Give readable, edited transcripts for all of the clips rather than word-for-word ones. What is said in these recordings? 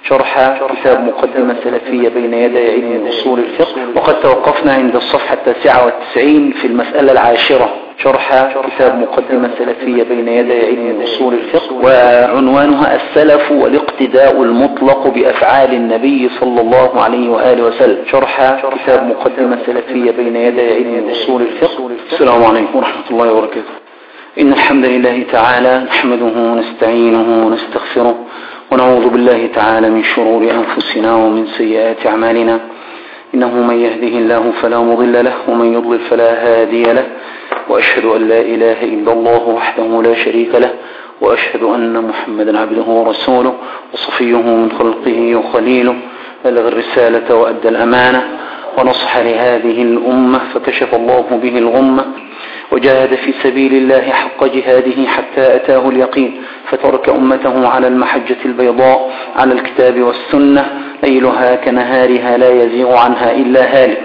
شرح كتاب مقدمة سلفية بين يدي علم أصول الفقه، وقد توقفنا عند الصفحة 99 في المسألة العاشرة. شرح كتاب مقدمة سلفية بين يدي علم أصول الفقه، وعنوانها السلف والاقتداء المطلق بأفعال النبي صلى الله عليه وآله وسلم. شرح كتاب مقدمة سلفية بين يدي علم أصول الفقه. السلام عليكم ورحمة الله وبركاته. إن الحمد لله تعالى نحمده ونستعينه ونستغفره، ونعوذ بالله تعالى من شرور أنفسنا ومن سيئات أعمالنا. إنه من يهده الله فلا مضل له، ومن يضلل فلا هادي له، وأشهد أن لا إله إلا الله وحده لا شريك له، وأشهد أن محمدا عبده ورسوله وصفيه من خلقه وخليله، بلغ الرسالة وأدى الأمانة ونصح لهذه الأمة، فكشف الله به الغمة، وجاهد في سبيل الله حق جهاده حتى أتاه اليقين، فترك أمته على المحجة البيضاء على الكتاب والسنة ليلها كنهارها لا يزيغ عنها إلا هالك.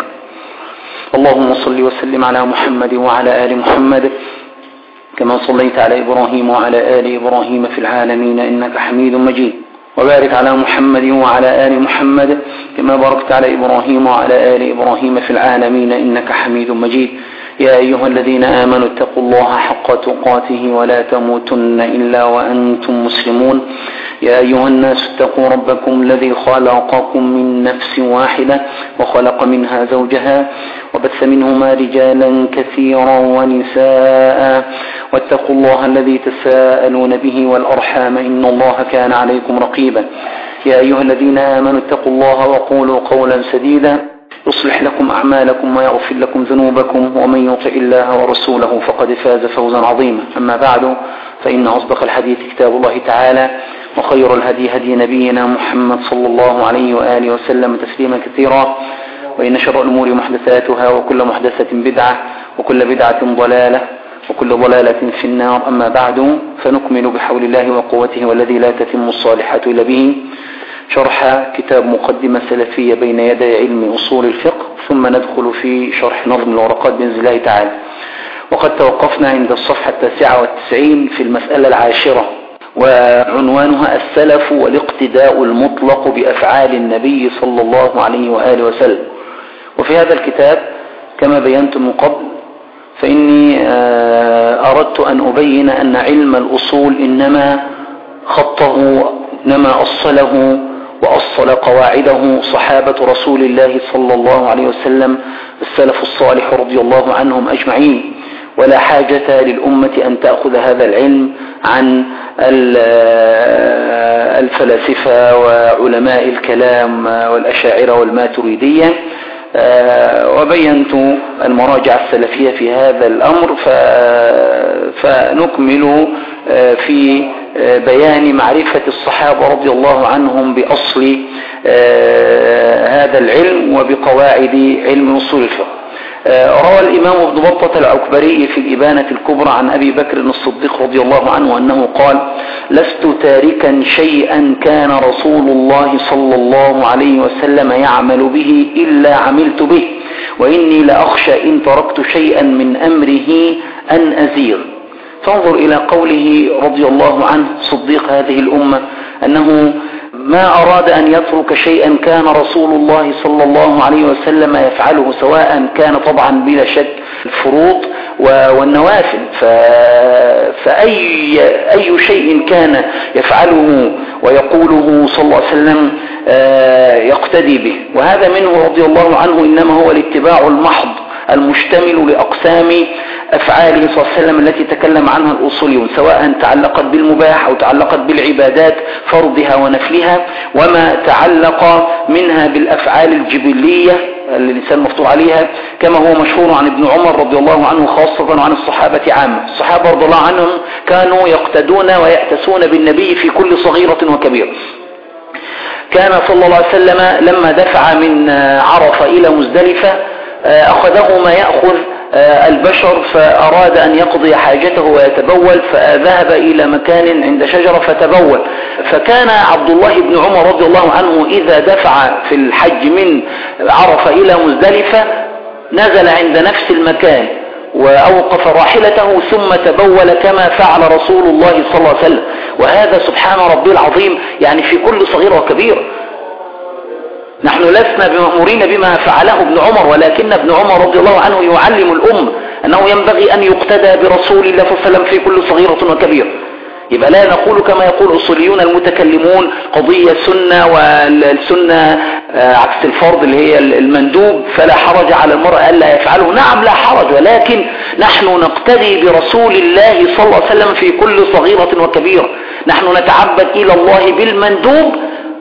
اللهم صل وسلم على محمد وعلى آل محمد كما صليت على إبراهيم وعلى آل إبراهيم في العالمين إنك حميد مجيد، وبارك على محمد وعلى آل محمد كما باركت على إبراهيم وعلى آل إبراهيم في العالمين إنك حميد مجيد. يا أيها الذين آمنوا اتقوا الله حق تقاته ولا تموتن إلا وأنتم مسلمون. يا أيها الناس اتقوا ربكم الذي خلقكم من نفس واحدة وخلق منها زوجها وبث منهما رجالا كثيرا ونساء، واتقوا الله الذي تساءلون به والأرحام إن الله كان عليكم رقيبا. يا أيها الذين آمنوا اتقوا الله وقولوا قولا سديدا يصلح لكم أعمالكم ويغفر لكم ذنوبكم، ومن يطع الله ورسوله فقد فاز فوزا عظيما. أما بعد، فإن أصدق الحديث كتاب الله تعالى، وخير الهدي هدي نبينا محمد صلى الله عليه وآله وسلم تسليما كثيرا، وإن شر الأمور محدثاتها، وكل محدثة بدعة، وكل بدعة ضلالة، وكل ضلالة في النار. أما بعد، فنكمل بحول الله وقوته والذي لا تتم الصالحات إلا به شرح كتاب مقدمة سلفية بين يدي علم أصول الفقه، ثم ندخل في شرح نظم الورقات بإذن الله تعالى. وقد توقفنا عند الصفحة 99 في المسألة العاشرة، وعنوانها السلف والاقتداء المطلق بأفعال النبي صلى الله عليه وآله وسلم. وفي هذا الكتاب كما بينت من قبل، فإني أردت أن أبين أن علم الأصول إنما خطه، إنما أصله وأصل قواعده صحابة رسول الله صلى الله عليه وسلم، السلف الصالح رضي الله عنهم أجمعين، ولا حاجة للأمة أن تأخذ هذا العلم عن الفلاسفة وعلماء الكلام والأشاعرة والماتريدية. وبينت المراجع السلفية في هذا الأمر، فنكمل في بيان معرفة الصحابة رضي الله عنهم بأصل هذا العلم وبقواعد علم أصول الفقه. روى الإمام ابن بطة العكبري في الإبانة الكبرى عن أبي بكر الصديق رضي الله عنه أنه قال: لست تاركا شيئا كان رسول الله صلى الله عليه وسلم يعمل به إلا عملت به، وإني لأخشى إن تركت شيئا من أمره أن أزيغ. فانظر إلى قوله رضي الله عنه صديق هذه الأمة، أنه ما أراد أن يترك شيئا كان رسول الله صلى الله عليه وسلم يفعله، سواء كان طبعا بلا شك الفروض والنوافل، فأي شيء كان يفعله ويقوله صلى الله عليه وسلم يقتدي به. وهذا منه رضي الله عنه إنما هو الاتباع المحض المشتمل لأقسام أفعاله صلى الله عليه وسلم التي تكلم عنها الأصوليون، سواء تعلقت بالمباح أو تعلقت بالعبادات فرضها ونفلها، وما تعلق منها بالأفعال الجبلية اللي الإنسان مفطور عليها، كما هو مشهور عن ابن عمر رضي الله عنه خاصة وعن الصحابة عامة. الصحابة رضي الله عنهم كانوا يقتدون ويأتسون بالنبي في كل صغيرة وكبيرة. كان صلى الله عليه وسلم لما دفع من عرفة إلى مزدلفة أخذه ما يأخذ البشر، فأراد أن يقضي حاجته ويتبول، فذهب إلى مكان عند شجرة فتبول. فكان عبد الله بن عمر رضي الله عنه إذا دفع في الحج من عرفة إلى مزدلفة نزل عند نفس المكان وأوقف راحلته ثم تبول كما فعل رسول الله صلى الله عليه وسلم. وهذا سبحان ربي العظيم يعني في كل صغير وكبير. نحن لسنا بمأمورين بما فعله ابن عمر، ولكن ابن عمر رضي الله عنه يعلم الأمة أنه ينبغي أن يقتدى برسول الله صلى الله عليه وسلم في كل صغيرة وكبيرة. يبقى لا نقول كما يقول الأصوليون المتكلمون قضية سنة، والسنة عكس الفرض اللي هي المندوب، فلا حرج على المرء ألا يفعله. نعم لا حرج، ولكن نحن نقتدي برسول الله صلى الله عليه وسلم في كل صغيرة وكبيرة. نحن نتعبد إلى الله بالمندوب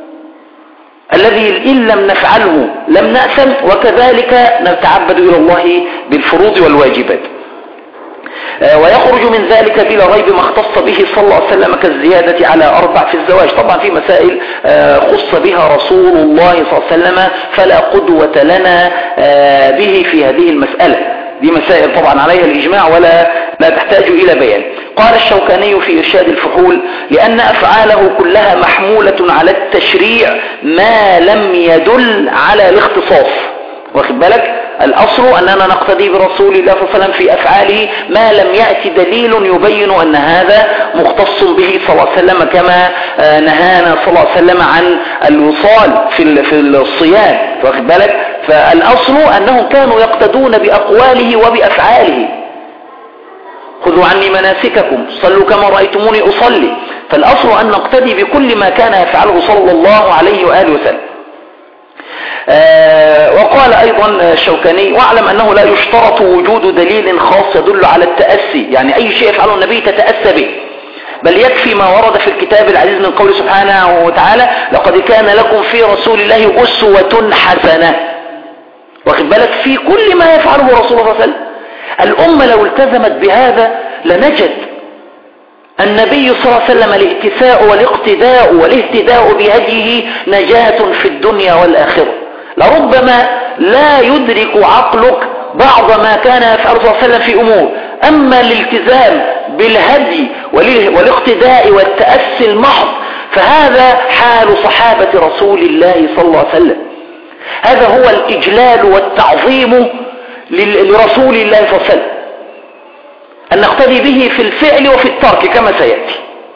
الذي إن لم نفعله لم نأثم، وكذلك نتعبد إلى الله بالفروض والواجبات. ويخرج من ذلك بلا ريب ما اختص به صلى الله عليه وسلم كالزيادة على 4 في الزواج. طبعا في مسائل خص بها رسول الله صلى الله عليه وسلم فلا قدوة لنا به في هذه المسألة. دي مسائل طبعا عليها الإجماع ولا تحتاج إلى بيان. قال الشوكاني في إرشاد الفحول: لأن أفعاله كلها محمولة على التشريع ما لم يدل على الاختصاص. واخد بالك؟ الأصل أننا نقتدي برسول الله صلى الله عليه وسلم في أفعاله ما لم يأتي دليل يبين أن هذا مختص به صلى الله عليه وسلم، كما نهانا صلى الله عليه وسلم عن الوصال في الصيام. واخد بالك؟ فالأصل أنهم كانوا يقتدون بأقواله وبأفعاله. خذوا عني مناسككم صلوا كما رأيتموني أصلي. فالأصل أن نقتدي بكل ما كان يفعله صلى الله عليه وآله وسلم. وقال أيضا الشوكاني: واعلم أنه لا يشترط وجود دليل خاص يدل على التأسي، يعني أي شيء يفعله النبي تتأسى به، بل يكفي ما ورد في الكتاب العزيز من قوله سبحانه وتعالى: لقد كان لكم في رسول الله أسوة حسنة. واخد بالك؟ في كل ما يفعله رسول الله صلى الله عليه وسلم. الأمة لو التزمت بهذا لنجد النبي صلى الله عليه وسلم الاتساء والاهتداء بهديه نجاة في الدنيا والآخرة. لربما لا يدرك عقلك بعض ما كان يفعله صلى الله عليه وسلم في أمور، أما الالتزام بالهدي والاقتداء والتأسي المحض فهذا حال صحابة رسول الله صلى الله عليه وسلم. هذا هو الإجلال والتعظيم لرسول الله صلى الله عليه وسلم، أن نقتدي به في الفعل وفي الترك كما سيأتي.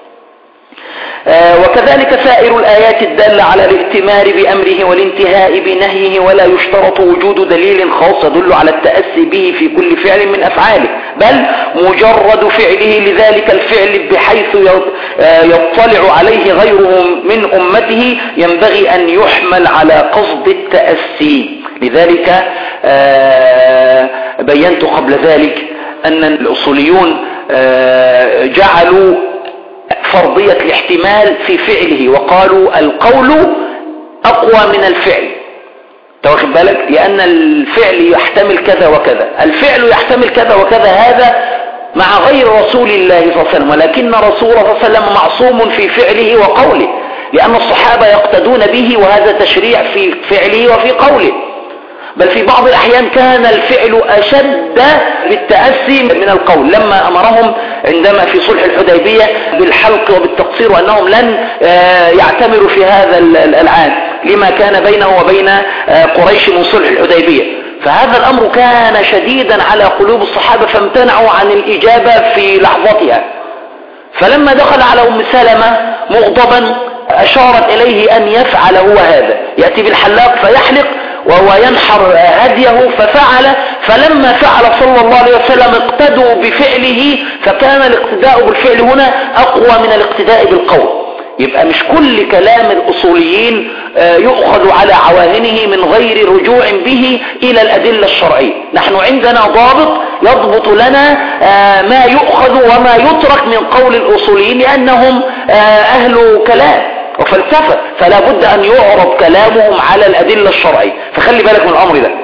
وكذلك سائر الآيات الدالة على الائتمار بأمره والانتهاء بنهيه، ولا يشترط وجود دليل خاص يدل على التأسي به في كل فعل من أفعاله، بل مجرد فعله لذلك الفعل بحيث يطلع عليه غيره من أمته ينبغي أن يحمل على قصد التأسي. لذلك بينت قبل ذلك أن الأصوليون جعلوا فرضية الاحتمال في فعله، وقالوا القول أقوى من الفعل. واخد بالك؟ لأن الفعل يحتمل كذا وكذا، الفعل يحتمل كذا وكذا، هذا مع غير رسول الله صلى الله عليه وسلم، ولكن رسول الله صلى الله عليه وسلم معصوم في فعله وقوله، لأن الصحابة يقتدون به، وهذا تشريع في فعله وفي قوله. بل في بعض الأحيان كان الفعل أشد بالتأسي من القول، لما أمرهم عندما في صلح الحديبية بالحلق وبالتقصير، وأنهم لن يعتمروا في هذا العام لما كان بينه وبين قريش من صلح الحديبية. فهذا الأمر كان شديدا على قلوب الصحابة، فامتنعوا عن الإجابة في لحظتها. فلما دخل على أم سلمة مغضبا أشارت إليه أن يفعل هو هذا، يأتي بالحلاق فيحلق وهو ينحر هديه، ففعل. فلما فعل صلى الله عليه وسلم اقتدوا بفعله، فكان الاقتداء بالفعل هنا أقوى من الاقتداء بالقول. يبقى مش كل كلام الأصوليين يؤخذ على عواهنه من غير رجوع به إلى الأدلة الشرعية. نحن عندنا ضابط يضبط لنا ما يؤخذ وما يترك من قول الأصوليين، لأنهم أهل كلام وفلسفة، فلا بد أن يعرض كلامهم على الأدلة الشرعية. فخلي بالك من الأمر ده.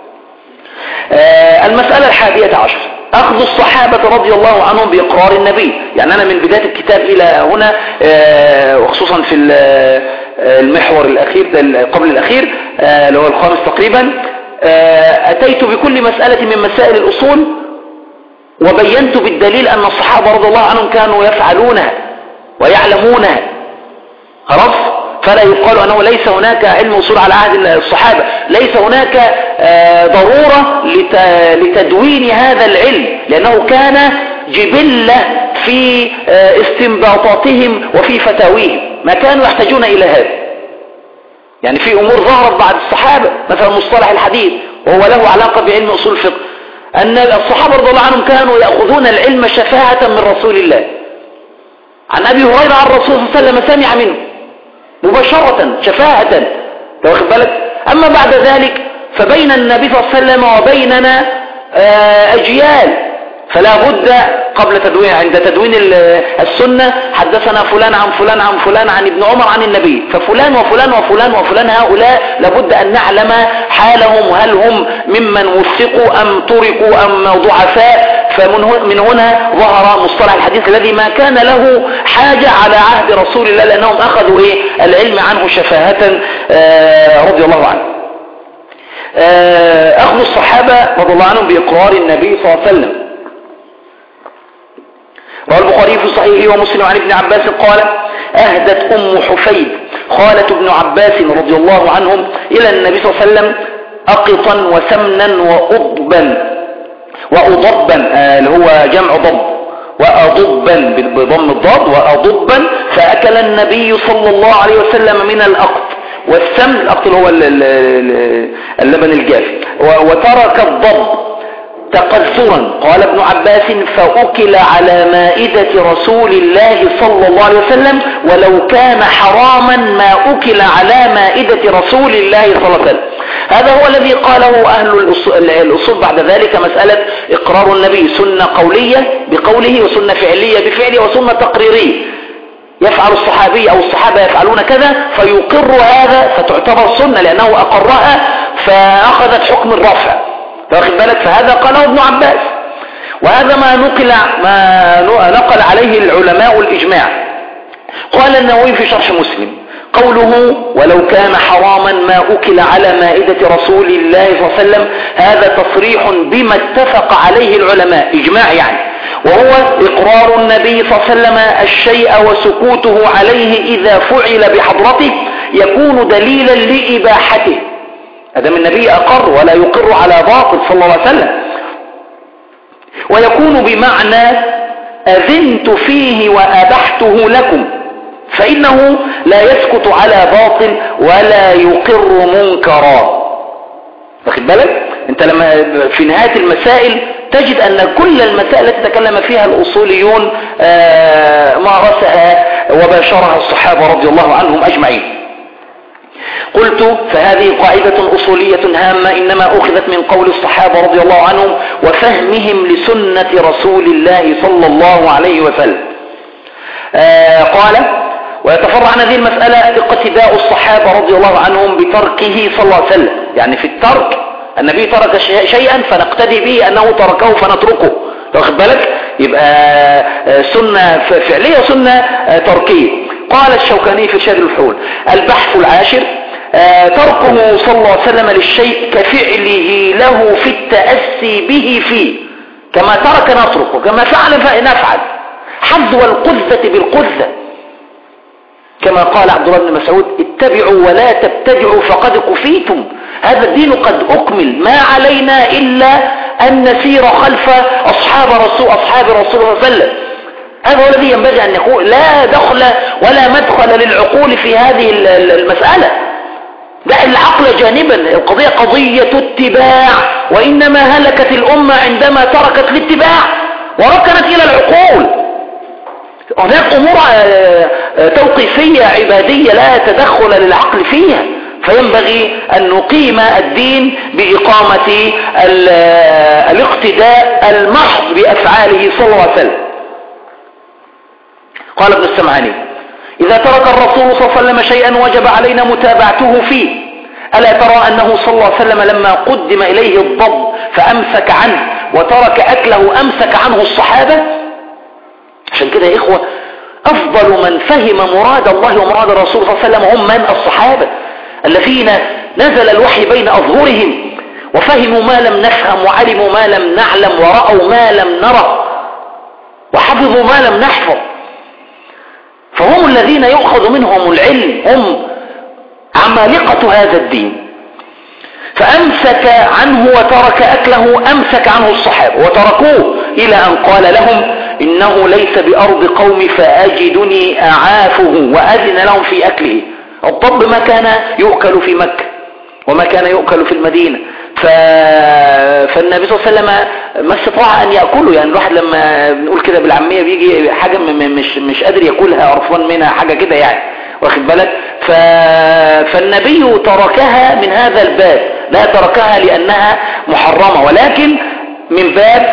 المسألة 11: أخذ الصحابة رضي الله عنهم بإقرار النبي. يعني أنا من بداية الكتاب إلى هنا، وخصوصا في المحور الأخير قبل الأخير اللي هو الخامس تقريبا، أتيت بكل مسألة من مسائل الأصول وبينت بالدليل أن الصحابة رضي الله عنهم كانوا يفعلونها ويعلمونها. خلاص؟ فلا يقال أنه ليس هناك علم أصول على عهد الصحابة، ليس هناك ضرورة لتدوين هذا العلم لأنه كان جبلة في استنباطاتهم وفي فتاويهم، ما كانوا يحتاجون إلى هذا. يعني في أمور ظهرت بعد الصحابة، مثلا مصطلح الحديث وهو له علاقة بعلم أصول الفقه، أن الصحابة رضي الله عنهم كانوا يأخذون العلم شفاهة من رسول الله. عن أبي هريرة عن الرسول صلى الله عليه وسلم سمع منه مباشرة شفاهة، واخد بالك. أما بعد ذلك فبين النبي صلى الله عليه وسلم وبيننا أجيال، فلا بد قبل تدوين، عند تدوين السنة حدثنا فلان عن فلان عن فلان عن ابن عمر عن النبي، ففلان وفلان وفلان وفلان هؤلاء لابد أن نعلم حالهم، هل هم ممن وثقوا أم طرقوا أم ضعفاء. فمن هنا ظهر مصطلح الحديث الذي ما كان له حاجة على عهد رسول الله، لأنهم أخذوا العلم عنه شفاهة رضي الله عنه. أخذ الصحابة رضي الله عنهم بإقرار النبي صلى الله عليه وسلم. روى البخاري في صحيحه ومسلم عن ابن عباس قال: أهدت أم حفيد خالة ابن عباس رضي الله عنهم إلى النبي صلى الله عليه وسلم أقطا وسمنا وأضبا اللي هو جمع ضب، وأضبا بضم الضاد، وأضبا، فأكل النبي صلى الله عليه وسلم من الأقط والسمن، الأقط هو اللبن الجاف، وترك الضب تقذرا. قال ابن عباس: فأكل على مائدة رسول الله صلى الله عليه وسلم ولو كان حراما ما أكل على مائدة رسول الله صلى الله عليه وسلم. هذا هو الذي قاله أهل الأصول بعد ذلك، مسألة إقرار النبي سنة قولية بقوله، وسنة فعلية بفعله، وسنة تقريرية يفعل الصحابي أو الصحابة يفعلون كذا فيقر هذا فتعتبر سنة لأنه أقرها فأخذت حكم الرفع، واخد بالك. فهذا قاله ابن عباس، وهذا ما نقل عليه العلماء الإجماع. قال النووي في شرح مسلم: قوله ولو كان حراما ما أكل على مائدة رسول الله صلى الله عليه وسلم، هذا تصريح بما اتفق عليه العلماء، إجماع يعني، وهو إقرار النبي صلى الله عليه وسلم الشيء وسكوته عليه إذا فعل بحضرته يكون دليلا لإباحته. أدام النبي أقر ولا يقر على باطل صلى الله عليه وسلم، ويكون بمعنى أذنت فيه وأبحته لكم، فإنه لا يسكت على باطل ولا يقر منكرا. واخد بالك؟ انت لما في نهاية المسائل تجد أن كل المسائل التي تكلم فيها الأصوليون مارسها وباشرها الصحابة رضي الله عنهم أجمعين. قلت: فهذه قاعدة أصولية هامة إنما أخذت من قول الصحابة رضي الله عنهم وفهمهم لسنة رسول الله صلى الله عليه وسلم. قال: ويتفرع عن هذه المسألة اقتداء الصحابة رضي الله عنهم بتركه صلى الله عليه وسلم. يعني في الترك النبي ترك شيئا فنقتدي به أنه تركه فنتركه، واخد بالك؟ يبقى سنة فعلية سنة تركية. قال الشوكاني في شرح الحول: البحث العاشر: تركه صلى الله عليه وسلم للشيء كفعله له في التأسي به فيه، كما ترك نتركه، كما فعل فنفعل، حظ القذة بالقذة، كما قال عبد الله بن مسعود: اتبعوا ولا تبتدعوا فقد كفيتم. هذا الدين قد أكمل، ما علينا إلا أن نسير خلف أصحاب رسول الله صلى الله عليه وسلم. هذا هو الذي ينبغي أن يكون، لا دخل ولا مدخل للعقول في هذه المسألة. دع العقل جانبا، القضية قضية اتباع، وإنما هلكت الأمة عندما تركت الاتباع وركنت إلى العقول. هناك أمور توقيفية عبادية لا تدخل للعقل فيها، فينبغي أن نقيم الدين بإقامة الاقتداء المحض بأفعاله صلى الله عليه وسلم. قال ابن السمعاني: إذا ترك الرسول صلى الله عليه وسلم شيئا وجب علينا متابعته فيه. ألا ترى أنه صلى الله عليه وسلم لما قدم إليه الضب فأمسك عنه وترك أكله أمسك عنه الصحابة؟ عشان كده يا إخوة أفضل من فهم مراد الله ومراد الرسول صلى الله عليه وسلم هم من؟ الصحابة الذين نزل الوحي بين أظهرهم وفهموا ما لم نفهم وعلموا ما لم نعلم ورأوا ما لم نرى وحفظوا ما لم نحفظ، فهم الذين يؤخذ منهم العلم، هم عمالقة هذا الدين. فأمسك عنه وترك أكله أمسك عنه الصحابة وتركوه إلى أن قال لهم إنه ليس بأرض قوم فأجدني أعافه، وأذن لهم في أكله. الضب ما كان يؤكل في مكة وما كان يؤكل في المدينة، فالنبي صلى الله عليه وسلم ما استطاع أن يأكله. يعني الواحد لما بنقول كده بالعامية بيجي حاجة مش قادر يأكلها، عرفان منها حاجة كده يعني، واخد بالك. فالنبي تركها من هذا الباب، لا تركها لأنها محرمة، ولكن من باب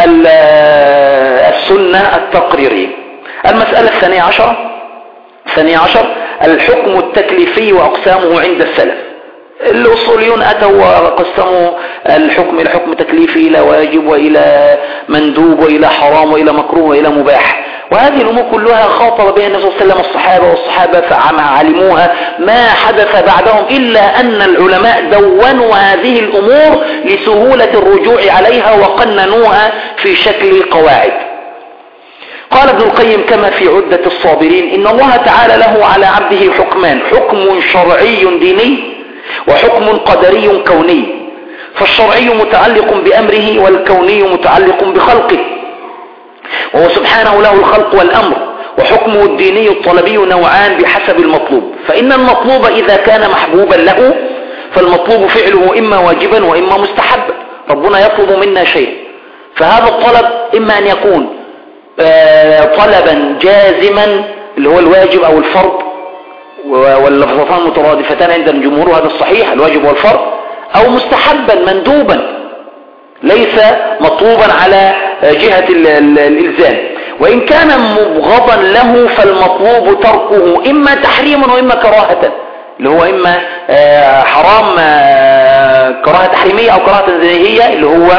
السنة التقريرية. المسألة الثانية عشر الحكم التكليفي وأقسامه عند السلف. الأصوليون أتوا وقسموا الحكم إلى حكم تكليفي، إلى واجب وإلى مندوب وإلى حرام وإلى مكروه وإلى مباح، وهذه الأمور كلها خاطب بها النبي صلى الله عليه وسلم والصحابة فعلموها ما حدث بعدهم، إلا أن العلماء دونوا هذه الأمور لسهولة الرجوع عليها وقننوها في شكل قواعد. قال ابن القيم كما في عدة الصابرين: إن الله تعالى له على عبده حكمان، حكم شرعي ديني وحكم قدري كوني، فالشرعي متعلق بأمره والكوني متعلق بخلقه، وهو سبحانه له الخلق والأمر. وحكمه الديني الطلبي نوعان بحسب المطلوب، فإن المطلوب إذا كان محبوبا له فالمطلوب فعله إما واجبا وإما مستحبا. ربنا يطلب منا شيء، فهذا الطلب إما أن يكون طلبا جازما اللي هو الواجب أو الفرض، واللفظتان مترادفتان عند الجمهور، وهذا الصحيح الواجب والفرض، أو مستحبا مندوبا ليس مطلوبا على جهة الإلزام. وإن كان مبغضا له فالمطلوب تركه إما تحريما وإما كراهة، اللي هو إما حرام كراهة تحريمية أو كراهة تنزيهية اللي هو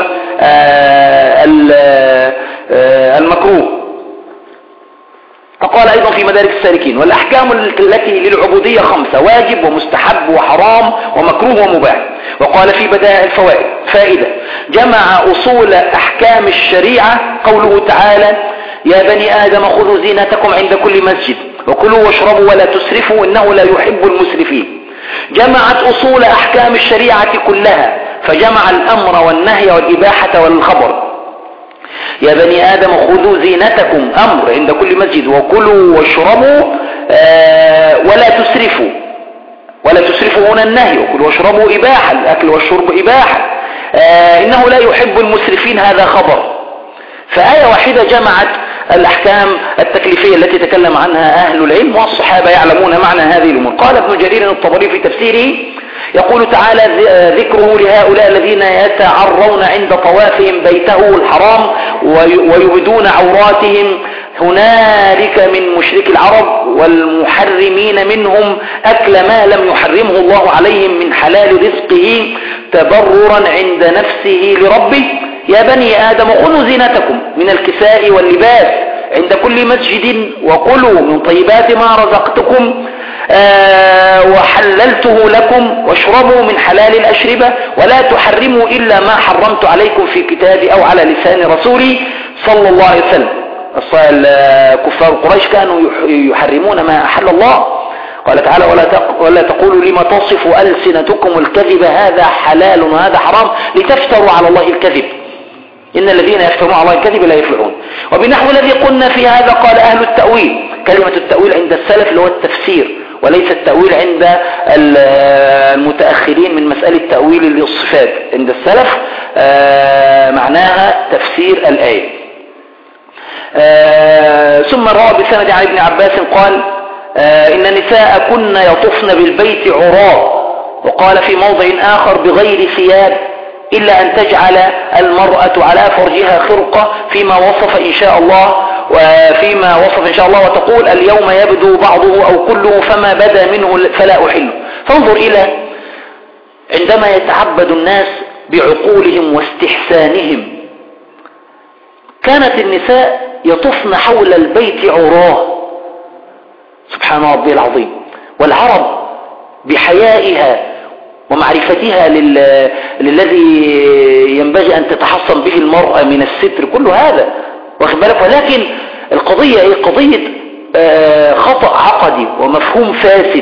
المكروه. فقال أيضا في مدارك السالكين: والأحكام التي للعبودية 5: واجب ومستحب وحرام ومكروه ومباح. وقال في بدائع الفوائد: فائدة: جمع أصول أحكام الشريعة قوله تعالى: يا بني آدم خذوا زينتكم عند كل مسجد وكلوا واشربوا ولا تسرفوا إنه لا يحب المسرفين. جمعت أصول أحكام الشريعة كلها، فجمع الأمر والنهي والإباحة والخبر. يا بني آدم خذوا زينتكم، أمر عند كل مسجد، وكلوا واشربوا ولا تسرفوا. ولا تسرفوا هنا النهي، وكلوا واشربوا إباحة، الأكل والشرب إباحة. إنه لا يحب المسرفين، هذا خبر. فآية واحدة جمعت الأحكام التكليفية التي تكلم عنها أهل العلم، والصحابة يعلمون معنى هذه الأمور. قال ابن جرير الطبري في تفسيره: يقول تعالى: ذكره لهؤلاء الذين يتعرون عند طوافهم بيته الحرام ويبدون عوراتهم، هنالك من مشرك العرب والمحرمين منهم أكل ما لم يحرمه الله عليهم من حلال رزقه تبررا عند نفسه لربه. يا بني آدم خذوا زينتكم من الكساء واللباس عند كل مسجد وكلوا من طيبات ما رزقتكم وحللته لكم واشربوا من حلال الأشربة ولا تحرموا إلا ما حرمت عليكم في كتابي أو على لسان رسولي صلى الله عليه وسلم. كفار قريش كانوا يحرمون ما أحل الله. قال تعالى: ولا تقولوا لما تصف ألسنتكم الكذب هذا حلال وهذا حرام لتفتروا على الله الكذب إن الذين يفترون على الله الكذب لا يفلحون. وبنحو الذي قلنا في هذا قال أهل التأويل. كلمة التأويل عند السلف اللي هو التفسير، وليس التأويل عند المتأخرين من مسألة تأويل للصفات. عند السلف معناها تفسير الآية. ثم روى بسند عن ابن عباس قال: إن النساء كن يطفن بالبيت عراة. وقال في موضع آخر: بغير ثياب، إلا أن تجعل المرأة على فرجها خرقة فيما وصف إن شاء الله وتقول: اليوم يبدو بعضه أو كله فما بدا منه فلا أحله. فانظر إلى عندما يتعبد الناس بعقولهم واستحسانهم، كانت النساء يطفن حول البيت عراه، سبحان ربي العظيم. والعرب بحيائها ومعرفتها للذي ينبغي أن تتحصن به المرأة من الستر، كل هذا واخد بالك. ولكن القضية هي قضية خطأ عقدي ومفهوم فاسد.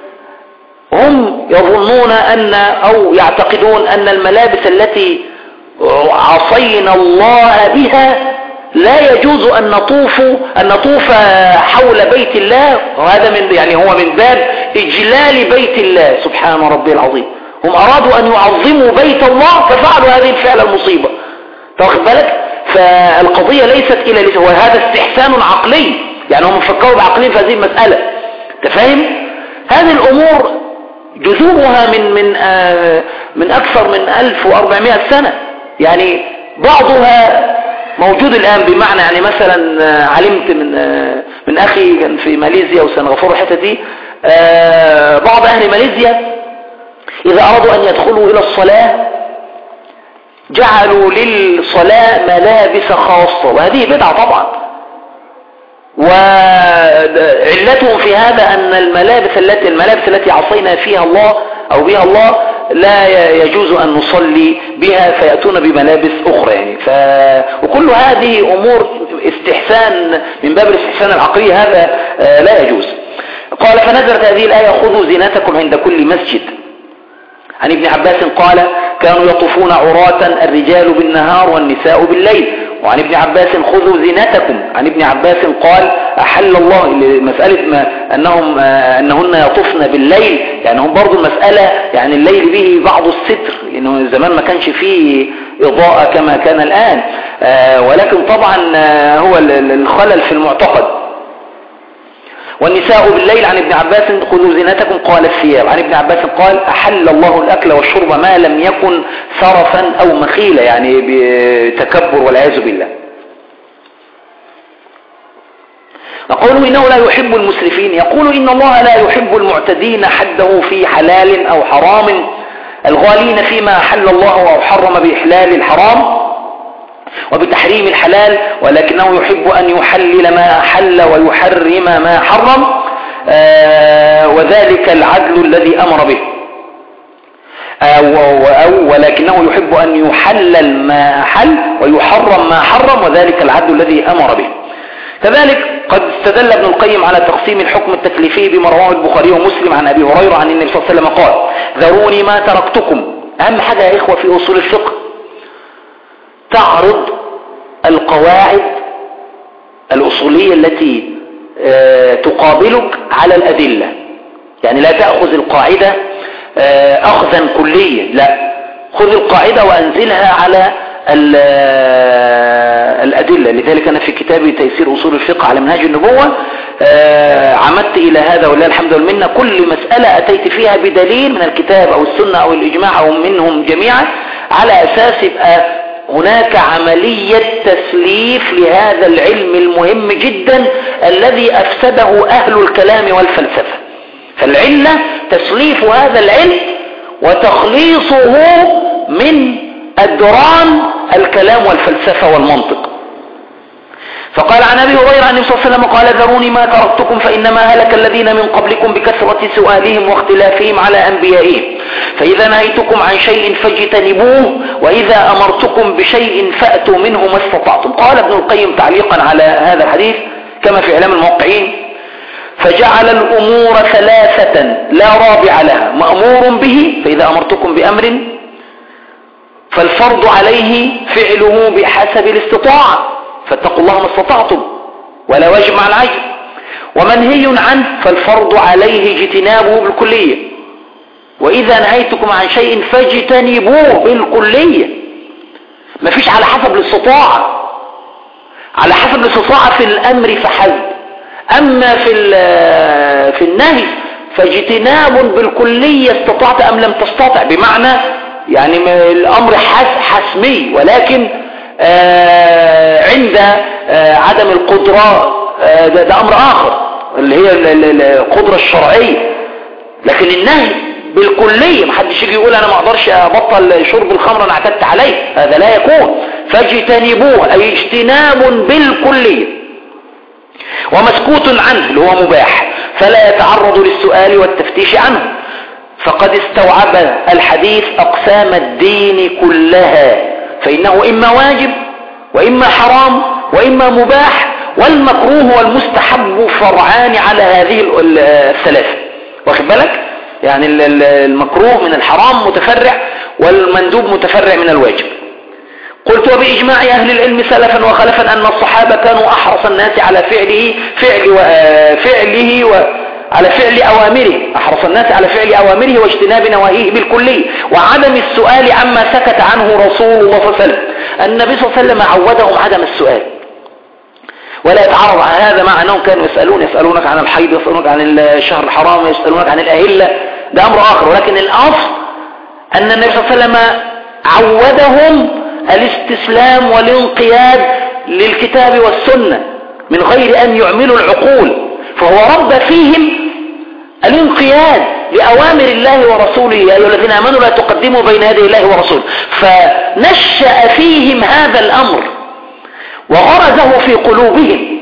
هم يظنون أو يعتقدون أن الملابس التي عصينا الله بها لا يجوز أن نطوف حول بيت الله، وهذا هو من باب إجلال بيت الله. سبحان ربي العظيم. هم أرادوا أن يعظموا بيت الله ففعلوا هذه الفعل المصيبة. تاخد بالك؟ فالقضية ليست إلى وهذا استحسان عقلي، يعني هم فكروا بعقلين في هذه المسألة. تفهم؟ هذه الأمور جذورها من أكثر من 1400 سنة، يعني بعضها موجود الآن. بمعنى يعني مثلا علمت من أخي كان في ماليزيا وسنغافورة الحتة دي، بعض أهل ماليزيا إذا أرادوا أن يدخلوا إلى الصلاة جعلوا للصلاة ملابس خاصة، وهذه بدعة طبعا. وعلتهم في هذا أن الملابس التي عصينا فيها الله أو بها الله لا يجوز أن نصلي بها، فيأتون بملابس أخرى يعني. وكل هذه أمور استحسان من باب الاستحسان العقلي، هذا لا يجوز. قال فنزلت هذه الآية خذوا زينتكم عند كل مسجد. عن ابن عباس قال كانوا يطوفون عراة الرجال بالنهار والنساء بالليل. وعن ابن عباس خذوا زينتكم. عن ابن عباس قال أحل الله مسألة أنهن يطوفن بالليل، يعني هم برضو المسألة يعني الليل به بعض الستر، لأنه زمان ما كانش فيه إضاءة كما كان الآن، ولكن طبعا هو الخلل في المعتقد. والنساء بالليل. عن ابن عباس خذوا زينتكم قال الثياب. عن ابن عباس قال أحل الله الأكل والشرب ما لم يكن سرفا أو مخيلة، يعني بتكبر والعياذ بالله. وقوله إنه لا يحب المسرفين، يقول إن الله لا يحب المعتدين حده في حلال أو حرام، الغالين فيما أحل الله أو حرم بإحلال الحرام وبتحريم الحلال، ولكنه يحب أن يحلل ما أحل ويحرم ما حرم، وذلك العدل الذي أمر به. ولكنه يحب أن يحلل ما أحل ويحرم ما حرم، وذلك العدل الذي أمر به. كذلك قد استدل ابن القيم على تقسيم الحكم التكليفي بما رواه البخاري ومسلم عن أبي هريرة عن النبي صلى الله عليه وسلم قال ذروني ما تركتكم. أهم حاجة يا إخوة في أصول الفقه تعرض القواعد الأصولية التي تقابلك على الأدلة، يعني لا تأخذ القاعدة أخذا كليا، لا، خذ القاعدة وأنزلها على الأدلة. لذلك أنا في كتابي تيسير أصول الفقه على منهاج النبوة عمدت إلى هذا ولله الحمد والمنة. كل مسألة أتيت فيها بدليل من الكتاب أو السنة أو الإجماع أو منهم جميعا، على أساس يبقى هناك عملية تسليف لهذا العلم المهم جدا الذي أفسده أهل الكلام والفلسفة. فالعلة تسليف هذا العلم وتخليصه من أدران الكلام والفلسفة والمنطق. فقال عن أبي هريرة عن النبي صلى الله عليه وسلم قال ذروني ما تركتكم فإنما هلك الذين من قبلكم بكثرة سؤالهم واختلافهم على أنبيائهم، فإذا نهيتكم عن شيء فاجتنبوه وإذا أمرتكم بشيء فأتوا منه ما استطعتم. قال ابن القيم تعليقا على هذا الحديث كما في إعلام الموقعين فجعل الأمور ثلاثة لا رابع لها، مأمور به فإذا أمرتكم بأمر فالفرض عليه فعله بحسب الاستطاعة، فاتقوا الله ما استطعتم ولا واجب مع العجز. ومنهي عنه فالفرض عليه اجتنابه بالكلية، وإذا نهيتكم عن شيء فاجتنبوه بالكلية. ما فيش على حسب الاستطاعة، على حسب الاستطاعة في الأمر فحسب، أما في النهي فاجتناب بالكلية استطعت أم لم تستطع، بمعنى يعني الأمر حسمي، ولكن عند عدم القدرة ده أمر آخر اللي هي القدرة الشرعية. لكن النهي بالكلية محدش يجي يقول أنا ما أقدرش أبطل شرب الخمر أنا اعتدت عليه، هذا لا يكون. فاجتنبوه أي اجتناب بالكلية. ومسكوت عنه اللي هو مباح فلا يتعرض للسؤال والتفتيش عنه، فقد استوعب الحديث أقسام الدين كلها، فإنه إما واجب وإما حرام وإما مباح، والمكروه والمستحب فرعان على هذه الثلاثة. واخد بالك؟ يعني المكروه من الحرام متفرع والمندوب متفرع من الواجب. قلت وبإجماع أهل العلم سلفا وخلفا أن الصحابة كانوا أحرص الناس على على فعل أوامره، أحرص الناس على فعل أوامره واجتناب نواهيه بالكلية، وعدم السؤال عما سكت عنه رسول الله صلى الله عليه وسلم. النبي صلى الله عليه وسلم عودهم عدم السؤال، ولا يتعارض على هذا مع أنهم كانوا يسألونك عن الحيض، يسألونك عن الشهر الحرام، يسألونك عن الأهلة، ده أمر آخر. ولكن الأصل أن النبي صلى الله عليه وسلم عودهم الاستسلام والانقياد للكتاب والسنة من غير أن يعملوا العقول، فهو رب فيهم الانقياد لأوامر الله ورسوله. يا أيها الذين آمنوا لا تقدموا بين يدي الله ورسوله، فنشأ فيهم هذا الأمر وغرزه في قلوبهم،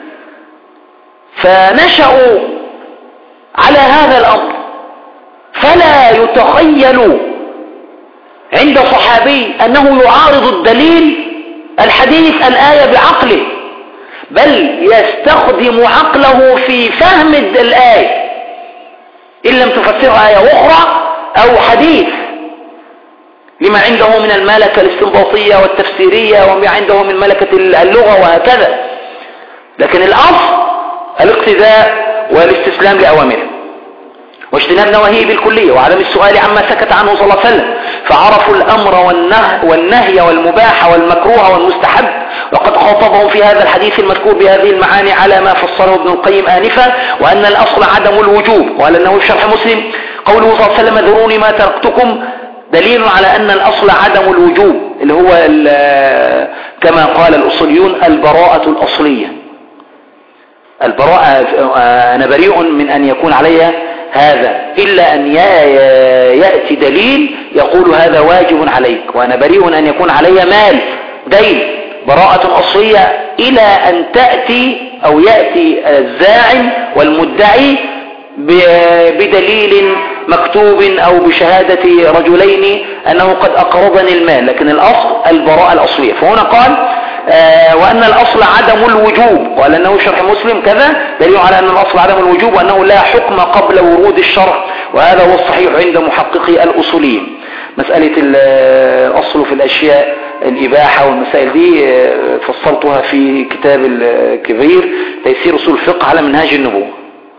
فنشأوا على هذا الأمر. فلا يتخيل عند صحابي أنه يعارض الدليل الحديث الآية بعقله، بل يستخدم عقله في فهم الآية إن لم تفسرها آية أخرى أو حديث، لما عنده من الملكة الاستنباطية والتفسيرية وما عنده من ملكة اللغة وهكذا. لكن الأصل الاقتداء والاستسلام لأوامره واجتناب نواهيه بالكلية وعدم السؤال عما سكت عنه صلى الله عليه وسلم، فعرفوا الأمر والنهي والمباح والمكروه والمستحب. وقد خاطبهم في هذا الحديث المذكور بهذه المعاني على ما فصله ابن القيم آنفا، وأن الأصل عدم الوجوب. وقال أنه في شرح مسلم قوله صلى الله عليه وسلم ذروني ما تركتكم دليل على أن الأصل عدم الوجوب، اللي هو كما قال الأصوليون البراءة الأصلية. البراءة أنا بريء من أن يكون علي هذا، إلا أن يأتي دليل يقول هذا واجب عليك، وأنا بريء أن يكون علي مال دين. براءة أصلية إلى أن تأتي أو يأتي الزاعم والمدعي بدليل مكتوب أو بشهادة رجلين أنه قد أقرضني المال. لكن الأصل البراءة الأصلية. فهنا قال وأن الأصل عدم الوجوب، وقال أنه شرح مسلم كذا دليل على أن الأصل عدم الوجوب وأنه لا حكم قبل ورود الشرع، وهذا هو الصحيح عند محققي الأصوليين. مسألة الأصل في الأشياء الإباحة والمسائل دي فصلتها في كتاب الكبير تيسير أصول الفقه على منهاج النبوة.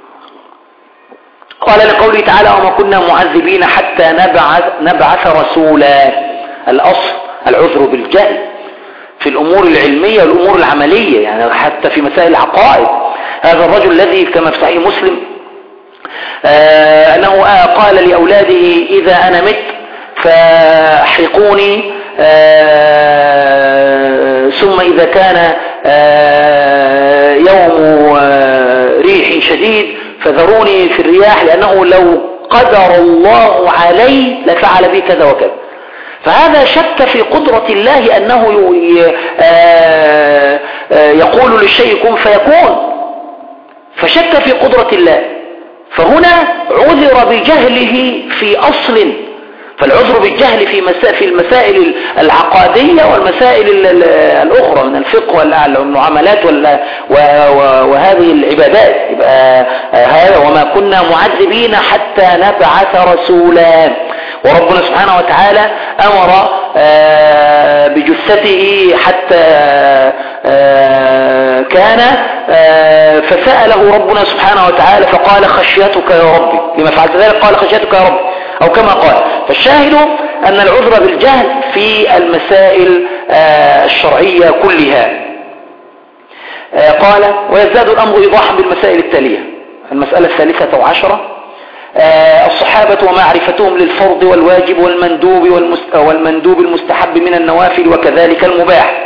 قال لقوله تعالى وما كنا معذبين حتى نبعث رسولا. الأصل العذر بالجهل في الأمور العلمية والأمور العملية، يعني حتى في مسائل العقائد. هذا الرجل الذي كما في صحيح مسلم أنه قال لأولاده إذا أنا مت فاحرقوني، ثم إذا كان يوم ريح شديد فذروني في الرياح لأنه لو قدر الله علي لفعل بي كذا وكذا. فهذا شك في قدرة الله أنه يقول للشيء كن فيكون، فشك في قدرة الله. فهنا عذر بجهله في أصل، فالعذر بالجهل في المسائل العقادية والمسائل الأخرى من الفقه والمعاملات وهذه العبادات. يبقى هذا وما كنا معذبين حتى نبعث رسولا. وربنا سبحانه وتعالى أمر بجثته حتى كان فسأله ربنا سبحانه وتعالى فقال خشيتك يا ربي، لما فعلت ذلك قال خشيتك يا ربي أو كما قال. فالشاهد أن العذر بالجهل في المسائل الشرعية كلها. قال ويزداد الأمر إيضاحا بالمسائل التالية. المسألة 13 الصحابة ومعرفتهم للفرض والواجب والمندوب المستحب من النوافل وكذلك المباح.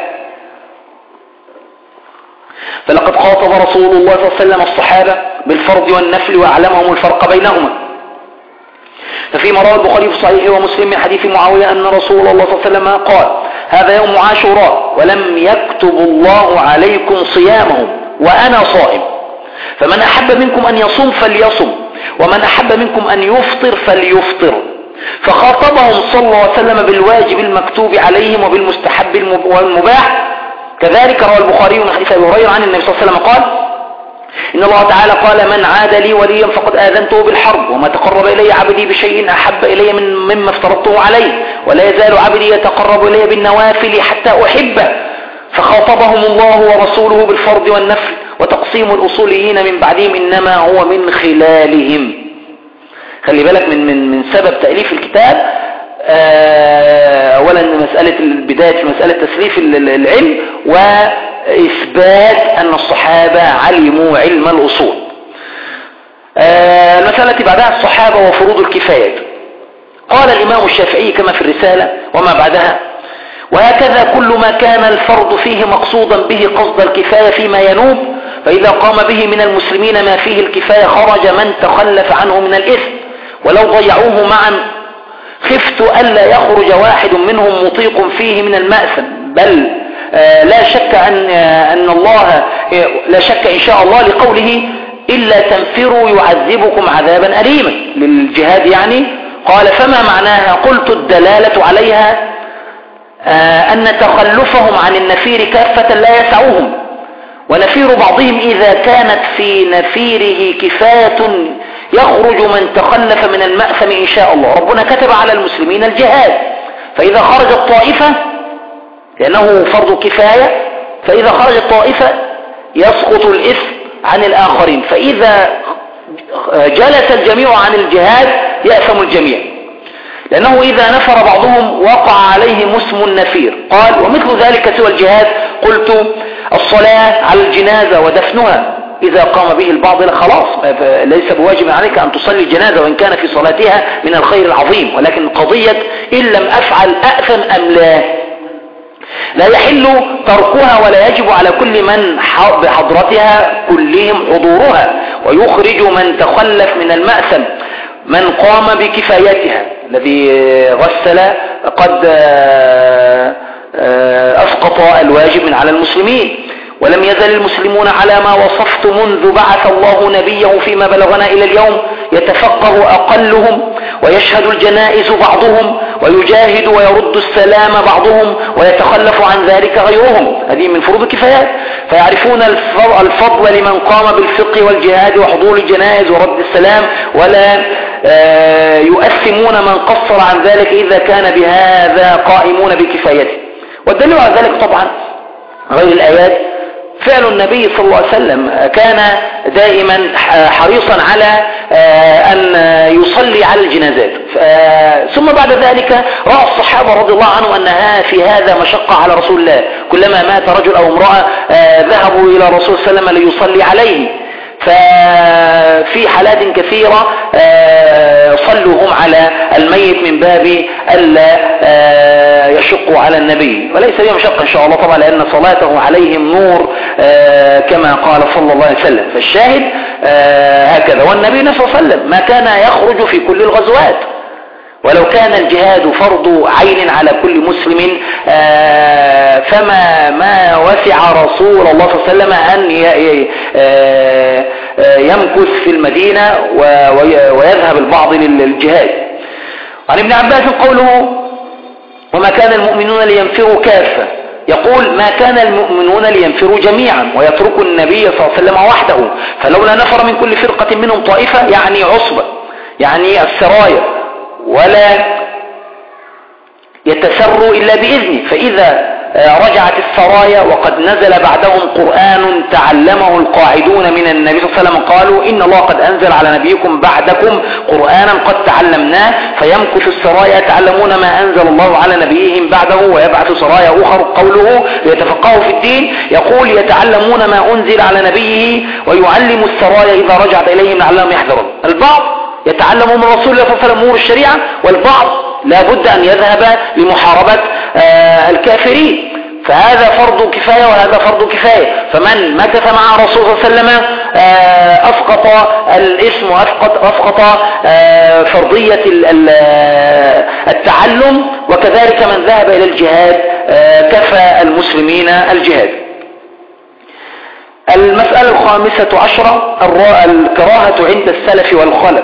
فلقد خاطب رسول الله صلى الله عليه وسلم الصحابة بالفرض والنفل وأعلمهم الفرق بينهما. ففيما روى البخاري في صحيحه ومسلم من حديث معاوية أن رسول الله صلى الله عليه وسلم قال هذا يوم عاشوراء ولم يكتب الله عليكم صيامه وأنا صائم، فمن أحب منكم أن يصوم فليصم ومن أحب منكم أن يفطر فليفطر. فخاطبهم صلى الله عليه وسلم بالواجب المكتوب عليهم وبالمستحب والمباح. كذلك روى البخاري من حديث أبي هريرة عن النبي صلى الله عليه وسلم قال إن الله تعالى قال من عاد لي وليا فقد آذنته بالحرب، وما تقرب إلي عبدي بشيء أحب إلي مما افترضته عليه، ولا يزال عبدي يتقرب إلي بالنوافل حتى أحبه. فخاطبهم الله ورسوله بالفرض والنفل، وتقسيم الأصوليين من بعدهم إنما هو من خلالهم. خلي بالك من سبب تأليف الكتاب. أولا مسألة البداية في مسألة تسليف العلم، وإثبات أن الصحابة علموا علم الأصول. المسألة بعدها الصحابة وفروض الكفايات. قال الإمام الشافعي كما في الرسالة وما بعدها: وهكذا كل ما كان الفرض فيه مقصودا به قصد الكفاية فيما ينوب، فإذا قام به من المسلمين ما فيه الكفاية خرج من تخلف عنه من الإثم، ولو ضيعوه معا خفت ألا يخرج واحد منهم مطيق فيه من المأثم. بل لا شك أن الله لا شك إن شاء الله لقوله: إلا تنفروا يعذبكم عذابا أليما، للجهاد يعني. قال: فما معناها؟ قلت: الدلالة عليها أن تخلفهم عن النفير كافة لا يسعوهم، ونفير بعضهم إذا كانت في نفيره كفاية يخرج من تخلف من المأثم إن شاء الله. ربنا كتب على المسلمين الجهاد، فإذا خرجت طائفة، لأنه فرض كفاية، فإذا خرجت طائفة يسقط الإثم عن الآخرين، فإذا جلس الجميع عن الجهاد يأثم الجميع، لأنه إذا نفر بعضهم وقع عليهم اسم النفير. قال: ومثل ذلك سوى الجهاد. قلت: الصلاة على الجنازة ودفنها إذا قام به البعض خلاص ليس بواجب عليك أن تصلي الجنازة وإن كان في صلاتها من الخير العظيم، ولكن قضية إن لم أفعل أأثم أم لا يحل تركها، ولا يجب على كل من بحضرتها كلهم حضورها، ويخرج من تخلف من المأثم من قام بكفايتها. الذي غسل قد أسقط الواجب من على المسلمين. ولم يزل المسلمون على ما وصفت منذ بعث الله نبيه فيما بلغنا إلى اليوم، يتفقه أقلهم، ويشهد الجنائز بعضهم، ويجاهد ويرد السلام بعضهم، ويتخلف عن ذلك غيرهم. هذه من فروض الكفايات. فيعرفون الفضل لمن قام بالفقه والجهاد وحضور الجنائز ورد السلام، ولا يؤثمون من قصر عن ذلك إذا كان بهذا قائمون بكفايته. والدليل على ذلك طبعا غير الآيات فعل النبي صلى الله عليه وسلم، كان دائما حريصا على أن يصلي على الجنازات. ثم بعد ذلك رأى الصحابة رضي الله عنهم أنها في هذا مشقة على رسول الله، كلما مات رجل أو امرأة ذهبوا إلى رسول صلى الله عليه وسلم ليصلي عليه. ففي حالات كثيرة صلوا هم على الميت من باب ألا يشقوا على النبي، وليس بها مشقة إن شاء الله طبعا، لأن صلاته عليهم نور كما قال صلى الله عليه وسلم. فالشاهد هكذا. والنبي صلى الله عليه وسلم ما كان يخرج في كل الغزوات، ولو كان الجهاد فرض عين على كل مسلم فما وسع رسول الله صلى الله عليه وسلم أن يمكث في المدينة ويذهب البعض للجهاد. عن ابن عباس قوله: وما كان المؤمنون لينفروا كافة، يقول: ما كان المؤمنون لينفروا جميعا ويتركوا النبي صلى الله عليه وسلم وحده، فلولا نفر من كل فرقة منهم طائفة، يعني عصبة، يعني السرايا، ولا يتسروا إلا بإذنه. فإذا رجعت السرايا وقد نزل بعدهم قرآن تعلمه القاعدون من النبي صلى الله عليه وسلم، قالوا: إن الله قد أنزل على نبيكم بعدكم قرآنا قد تعلمناه، فيمكث السرايا يتعلمون ما أنزل الله على نبيهم بعده، ويبعث سرايا أخر. قوله ليتفقهوا في الدين، يقول: يتعلمون ما أنزل على نبيه، ويعلم السرايا إذا رجعت إليهم لعلهم يحذرون. البعض يتعلم من رسول الله صلى الله عليه وسلم أمور الشريعة، والبعض لا بد أن يذهب لمحاربة الكافرين. فهذا فرض كفاية وهذا فرض كفاية. فمن مكث مع رسول الله صلى الله عليه وسلم أسقط الاسم وأسقط فرضية التعلم، وكذلك من ذهب إلى الجهاد كفى المسلمين الجهاد. المسألة 15 الكراهة عند السلف والخلف.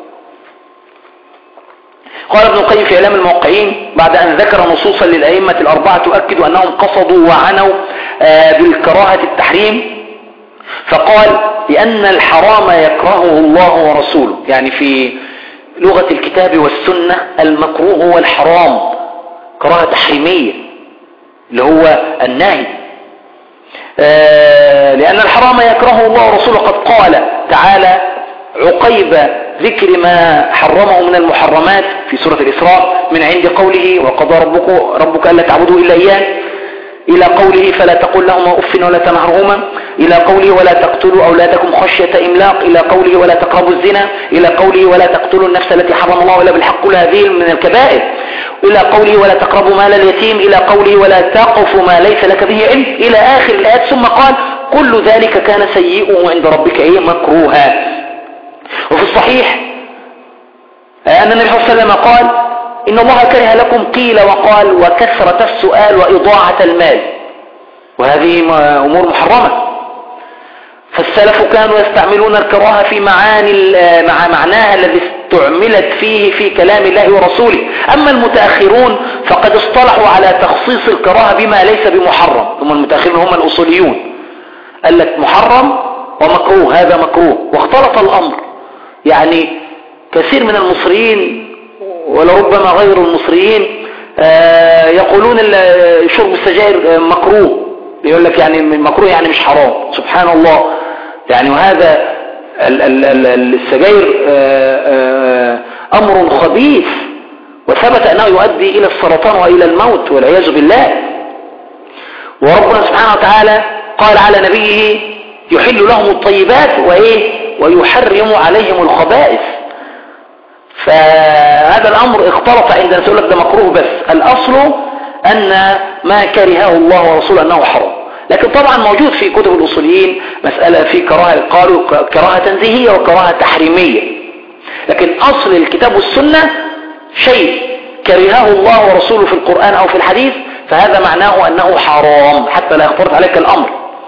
قال ابن القيم في إعلام الموقعين بعد أن ذكر نصوصا للأئمة الأربعة تؤكد أنهم قصدوا وعنوا بالكراهة التحريم: فقال لأن الحرام يكرهه الله ورسوله، يعني في لغة الكتاب والسنة المكروه هو الحرام، كراهة تحريمية اللي هو النهي. لأن الحرام يكرهه الله ورسوله، قد قال تعالى عقيب ذكر ما حرمه من المحرمات في سورة الإسراء من عند قوله وقضى ربك ألا تعبدوا إلا إياه، إلى قوله فلا تقل لهما أف ولا تنهرهما، إلى قوله ولا تقتلوا أولادكم خشية إملاق، إلى قوله ولا تقربوا الزنا، إلى قوله ولا تقتلوا النفس التي حرم الله إلا بالحق، كل هذه من الكبائر، إلى قوله ولا تقربوا مال اليتيم، إلى قوله ولا تقف ما ليس لك به علم، إلى آخر الآيات. ثم قال كل ذلك كان سيئه عند ربك مكروها. وفي الصحيح أن النبي صلى الله عليه وسلم قال إن الله كره لكم قيل وقال وكثرة السؤال وإضاعة المال، وهذه أمور محرمة. فالسلف كانوا يستعملون الكراهة في مع معناها الذي استعملت فيه في كلام الله ورسوله. أما المتأخرون فقد اصطلحوا على تخصيص الكراهة بما ليس بمحرم. ثم المتأخرون هم الأصوليون، قال لك محرم ومكروه، هذا مكروه، واختلط الأمر. يعني كثير من المصريين ولربما غير المصريين يقولون شرب السجائر مكروه، يقول لك يعني مكروه يعني مش حرام. سبحان الله، يعني وهذا السجائر أمر خبيث، وثبت أنه يؤدي إلى السرطان وإلى الموت والعياذ بالله. وربنا سبحانه وتعالى قال على نبيه يحل لهم الطيبات ويحرم عليهم الخبائث. فهذا الأمر اختلط عندنا، تقول لك ده مكروه، بس الأصل أن ما كرهه الله ورسوله أنه حرام. لكن طبعا موجود في كتب الأصوليين مسألة في كراهة، قالوا كراهة تنزيهية وكراهة تحريمية، لكن أصل الكتاب والسنة شيء كرهه الله ورسوله في القرآن أو في الحديث، فهذا معناه أنه حرام حتى لا يختلط عليك الأمر.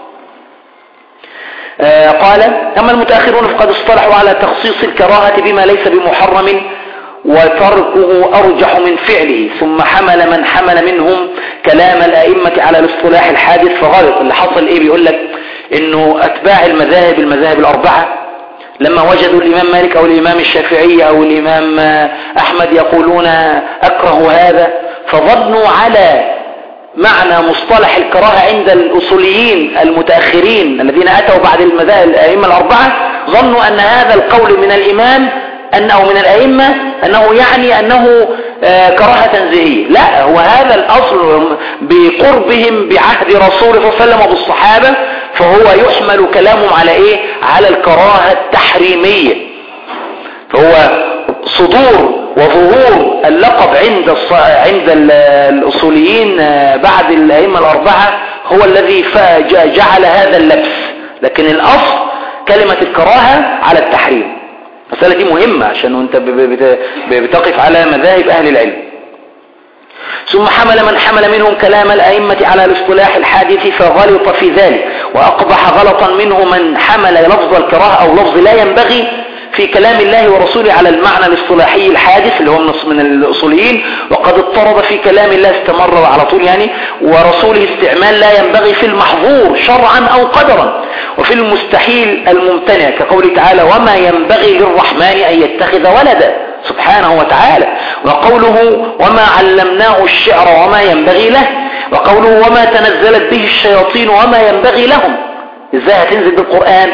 قال أما المتأخرون فقد اصطلحوا على تخصيص الكراهة بما ليس بمحرم وتركه أرجح من فعله، ثم حمل من حمل منهم كلام الأئمة على الاصطلاح الحادث فغلط. اللي حصل بيقول لك إنه أتباع المذاهب الأربعة لما وجدوا الإمام مالك أو الإمام الشافعي أو الإمام أحمد يقولون أكره هذا، فظنوا على معنى مصطلح الكراهة عند الأصوليين المتأخرين الذين أتوا بعد المذاهب الأئمة الأربعة، ظنوا أن هذا القول من الإمام أو من الأئمة أنه يعني أنه كراهة تنزيهية. لا، هو هذا الأصل بقربهم بعهد رسول الله صلى الله عليه وسلم وبالصحابة، فهو يحمل كلامهم على على الكراهة التحريمية. فهو صدور وظهور اللقب عند الأصوليين بعد الأئمة الأربعة هو الذي جعل هذا اللبس، لكن الأصل كلمة الكراهة على التحريم. المسألة دي مهمة عشان انت بتقف على مذاهب أهل العلم. ثم حمل من حمل منهم كلام الأئمة على الاصطلاح الحادث فغلط في ذلك، وأقبح غلطا منه من حمل لفظ الكراهة أو لفظ لا ينبغي في كلام الله ورسوله على المعنى الاصطلاحي الحادث اللي هو من الأصوليين، وقد اضطرب في كلام الله استمر على طول ورسوله استعمال لا ينبغي في المحظور شرعا أو قدرا، وفي المستحيل الممتنع كقوله تعالى وما ينبغي للرحمن أن يتخذ ولدا سبحانه وتعالى، وقوله وما علمناه الشعر وما ينبغي له، وقوله وما تنزلت به الشياطين وما ينبغي لهم، ازاي هتنزل بالقرآن؟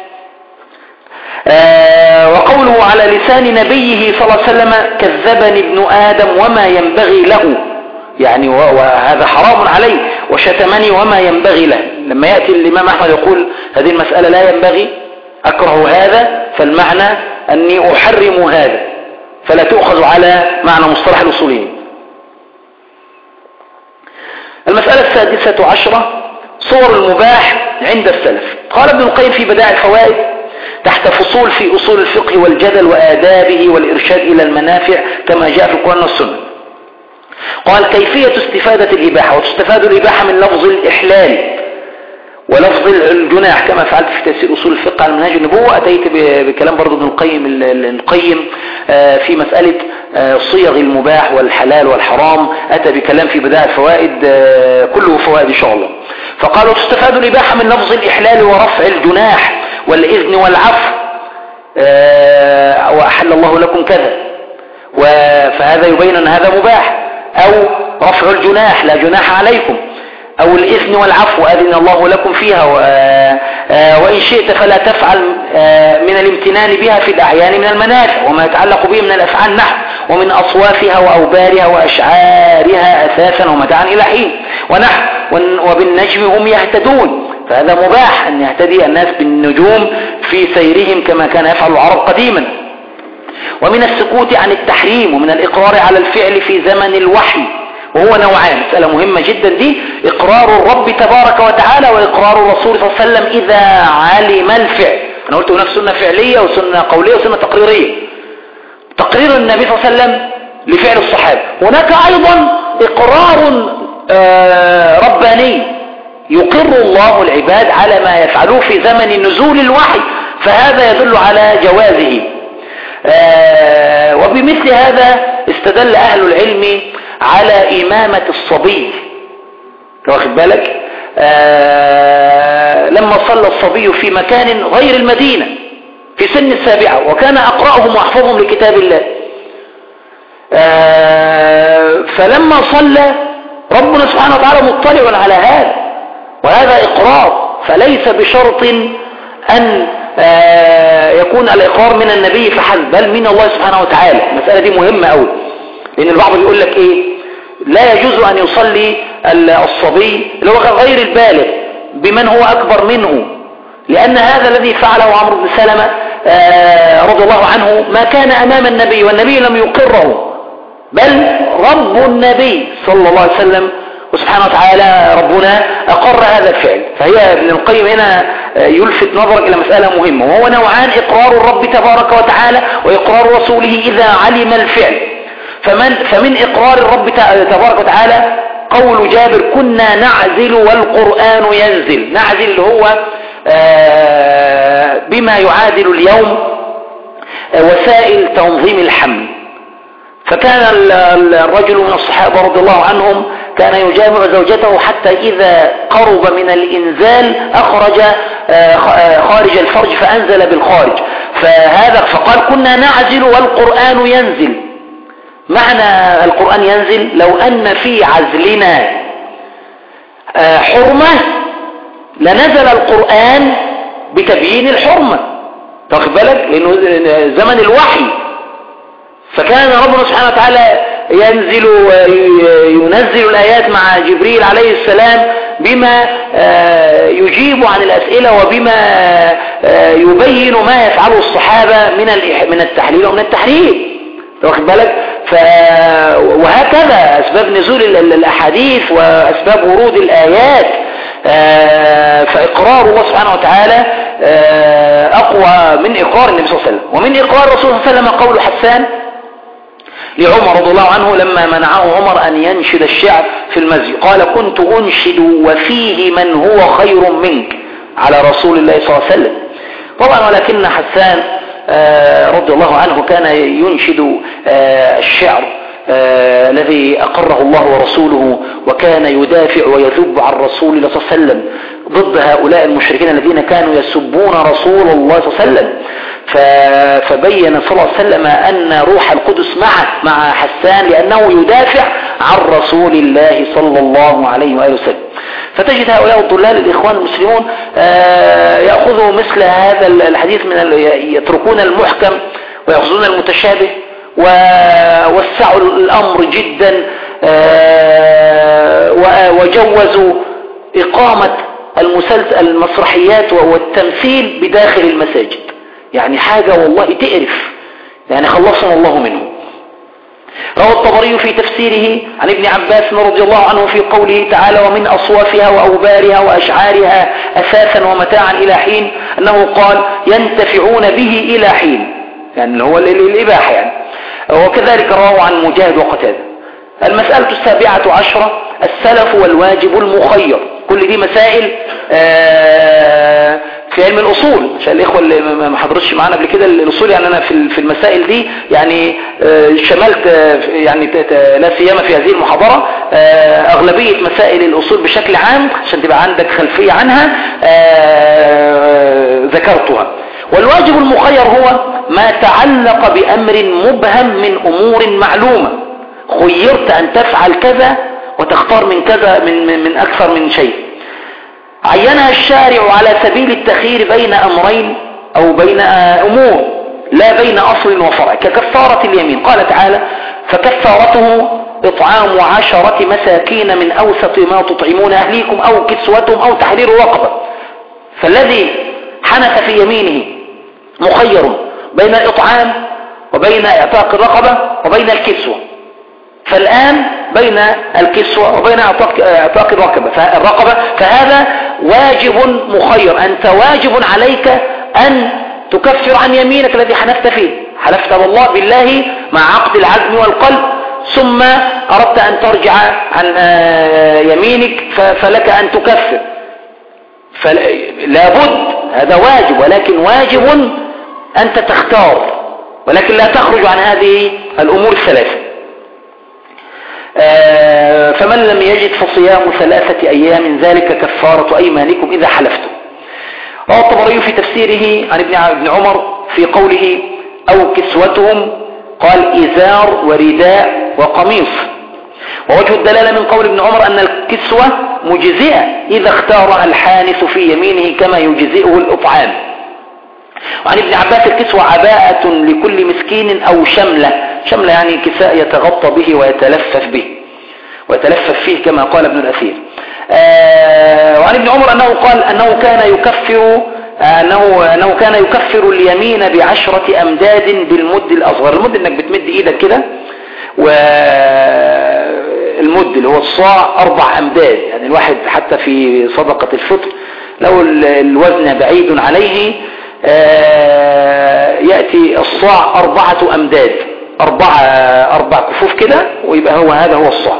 وقوله على لسان نبيه صلى الله عليه وسلم كذبني ابن آدم وما ينبغي له، يعني وهذا حرام عليه، وشتمني وما ينبغي له. لما يأتي الإمام أحمد يقول هذه المسألة لا ينبغي، أكره هذا، فالمعنى أني أحرم هذا، فلا تؤخذ على معنى مصطلح الأصوليين. المسألة السادسة عشرة صور المباح عند السلف. قال ابن القيم في بدائع الفوائد تحت فصول في أصول الفقه والجدل وآدابه والإرشاد إلى المنافع كما جاء في القرآن والسنة. قال كيفية استفادة الإباحة، وتستفاد الإباحة من لفظ الإحلال ولفظ الجناح كما فعلت في تفسير أصول الفقه على منهاج النبوة. أتيت بكلام برضو ابن القيم في مسألة صيغ المباح والحلال والحرام، أتى بكلام في بداية الفوائد كله فوائد إن شاء الله. فقالوا تستفاد الإباحة من لفظ الإحلال ورفع الجناح والإذن والعفو، وأحل الله لكم كذا، فهذا يبين أن هذا مباح، أو رفع الجناح لا جناح عليكم، أو الإذن والعفو أذن الله لكم فيها، وإن شئت فلا تفعل من الامتنان بها في الأعيان من المنافع وما يتعلق به من الأفعال نحو ومن أصوافها وأوبارها وأشعارها أثاثا ومتاعا إلى حين ونحو وبالنجم هم يهتدون، فهذا مباح أن يهتدي الناس بالنجوم في سيرهم كما كان يفعل العرب قديما. ومن السكوت عن التحريم ومن الإقرار على الفعل في زمن الوحي، وهو نوعان، مسألة مهمة جدا دي، إقرار الرب تبارك وتعالى وإقرار الرسول صلى الله عليه وسلم إذا علم الفعل. أنا قلت هناك سنة فعلية وسنة قولية وسنة تقريرية. تقرير النبي صلى الله عليه وسلم لفعل الصحابة، هناك أيضا إقرار رباني يقر الله العباد على ما يفعلوه في زمن نزول الوحي، فهذا يدل على جوازه. وبمثل هذا استدل أهل العلم على إمامة الصبي، واخد بالك، لما صلى الصبي في مكان غير المدينة في سن 7 وكان أقرأهم وأحفظهم لكتاب الله، فلما صلى ربنا سبحانه وتعالى مطلع على هذا، وهذا إقرار، فليس بشرط أن يكون الإقرار من النبي فحسب، بل من الله سبحانه وتعالى. المسألة دي مهمة أوي، لأن البعض يقول لك إيه، لا يجوز أن يصلي الصبي اللي هو غير البالغ بمن هو أكبر منه، لأن هذا الذي فعله عمرو بن سلمة رضي الله عنه ما كان أمام النبي والنبي لم يقره، بل رب النبي صلى الله عليه وسلم وسبحانه وتعالى ربنا أقر هذا الفعل. فهي ابن القيم هنا يلفت نظرك إلى مسألة مهمة، وهو نوعان، إقرار الرب تبارك وتعالى وإقرار رسوله إذا علم الفعل. فمن إقرار الرب تبارك وتعالى قول جابر كنا نعزل والقرآن ينزل. نعزل هو بما يعادل اليوم وسائل تنظيم الحمل، فكان الرجل من الصحابة رضي الله عنهم كان يجامع زوجته حتى إذا قرب من الإنزال أخرج خارج الفرج فأنزل بالخارج، فقال كنا نعزل والقرآن ينزل. معنى القرآن ينزل لو أن في عزلنا حرمة لنزل القرآن بتبيين الحرمة، واخد بالك، لأنه زمن الوحي، فكان ربنا سبحانه وتعالى ينزل الآيات مع جبريل عليه السلام بما يجيب عن الأسئلة وبما يبين ما يفعله الصحابة من التحليل ومن التحريم، واخد بالك. وهكذا أسباب نزول الأحاديث وأسباب ورود الآيات. فإقرار الله سبحانه وتعالى أقوى من إقرار النبي صلى الله عليه وسلم. ومن إقرار الرسول صلى الله عليه وسلم قول حسان لعمر رضي الله عنه لما منعه عمر أن ينشد الشعر في المسجد، قال كنت أنشد وفيه من هو خير منك على رسول الله صلى الله عليه وسلم. طبعا ولكن حسان رضي الله عنه كان ينشد الشعر الذي أقره الله ورسوله، وكان يدافع ويذب عن رسول الله صلى الله عليه وسلم ضد هؤلاء المشركين الذين كانوا يسبون رسول الله صلى الله عليه وسلم. فبين صلى الله عليه وسلم أن روح القدس مع حسان لأنه يدافع عن رسول الله صلى الله عليه وآله وسلم. فتجد هؤلاء الضلال الإخوان المسلمون يأخذوا مثل هذا الحديث يتركون المحكم ويأخذون المتشابه ووسعوا الأمر جدا، وجوزوا إقامة المسرحيات والتمثيل بداخل المساجد، يعني حاجة والله تقرف، يعني خلصنا الله منه. روى الطبري في تفسيره عن ابن عباس رضي الله عنه في قوله تعالى ومن أصوافها وأوبارها وأشعارها أثاثا ومتاعا إلى حين، أنه قال ينتفعون به إلى حين، يعني هو الإباحة يعني. وكذلك رواه عن مجاهد وقتادة. المسألة 17 السلف والواجب المخير. كل دي مسائل في علم الأصول، عشان الإخوة اللي ما حضرتش معانا قبل كده الأصول، يعني أنا في المسائل دي يعني شملت يعني لا سيما في هذه المحاضرة أغلبية مسائل الأصول بشكل عام عشان تبقى عندك خلفية عنها ذكرتها. والواجب المخير هو ما تعلق بأمر مبهم من أمور معلومة، خيرت أن تفعل كذا وتختار من كذا من أكثر من شيء، عينها الشارع على سبيل التخيير بين أمرين أو بين أمور لا بين أصل وفرع، ككفارة اليمين. قال تعالى: فكفارته إطعام 10 مساكين من أوسط ما تطعمون أهليكم أو كسوتهم أو تحرير رقبة. فالذي حنث في يمينه مخير بين الإطعام وبين اعتاق الرقبة وبين الكسوة، فالآن بين الكسوة وبين اعتاق الرقبة، فهذا واجب مخير. أنت واجب عليك أن تكفر عن يمينك الذي حنفت فيه، حلفت بالله مع عقد العزم والقلب، ثم أردت أن ترجع عن يمينك فلك أن تكفر، فلا بد، هذا واجب، ولكن واجب أنت تختار، ولكن لا تخرج عن هذه الأمور الثلاثة. فمن لم يجد فصيام 3 أيام ذلك كفارة أيمانكم إذا حلفتم. روى الطبري في تفسيره عن ابن عمر في قوله أو كسوتهم قال إزار ورداء وقميص. ووجه الدلالة من قول ابن عمر أن الكسوة مجزئة إذا اختارها الحانث في يمينه كما يجزئه الإطعام. وعن ابن عباس الكسوة عباءة لكل مسكين أو شملة يعني كساء يتغطى به ويتلفف فيه كما قال ابن الأثير. وعن ابن عمر أنه قال أنه كان يكفر اليمين ب10 أمداد بالمد الأصغر. المد انك بتمد ايدك كده، والمد اللي هو الصاع 4 أمداد، يعني الواحد حتى في صدقة الفطر لو الوزن بعيد عليه يأتي الصاع 4 أمداد، 4 كفوف كده، ويبقى هذا هو الصاع.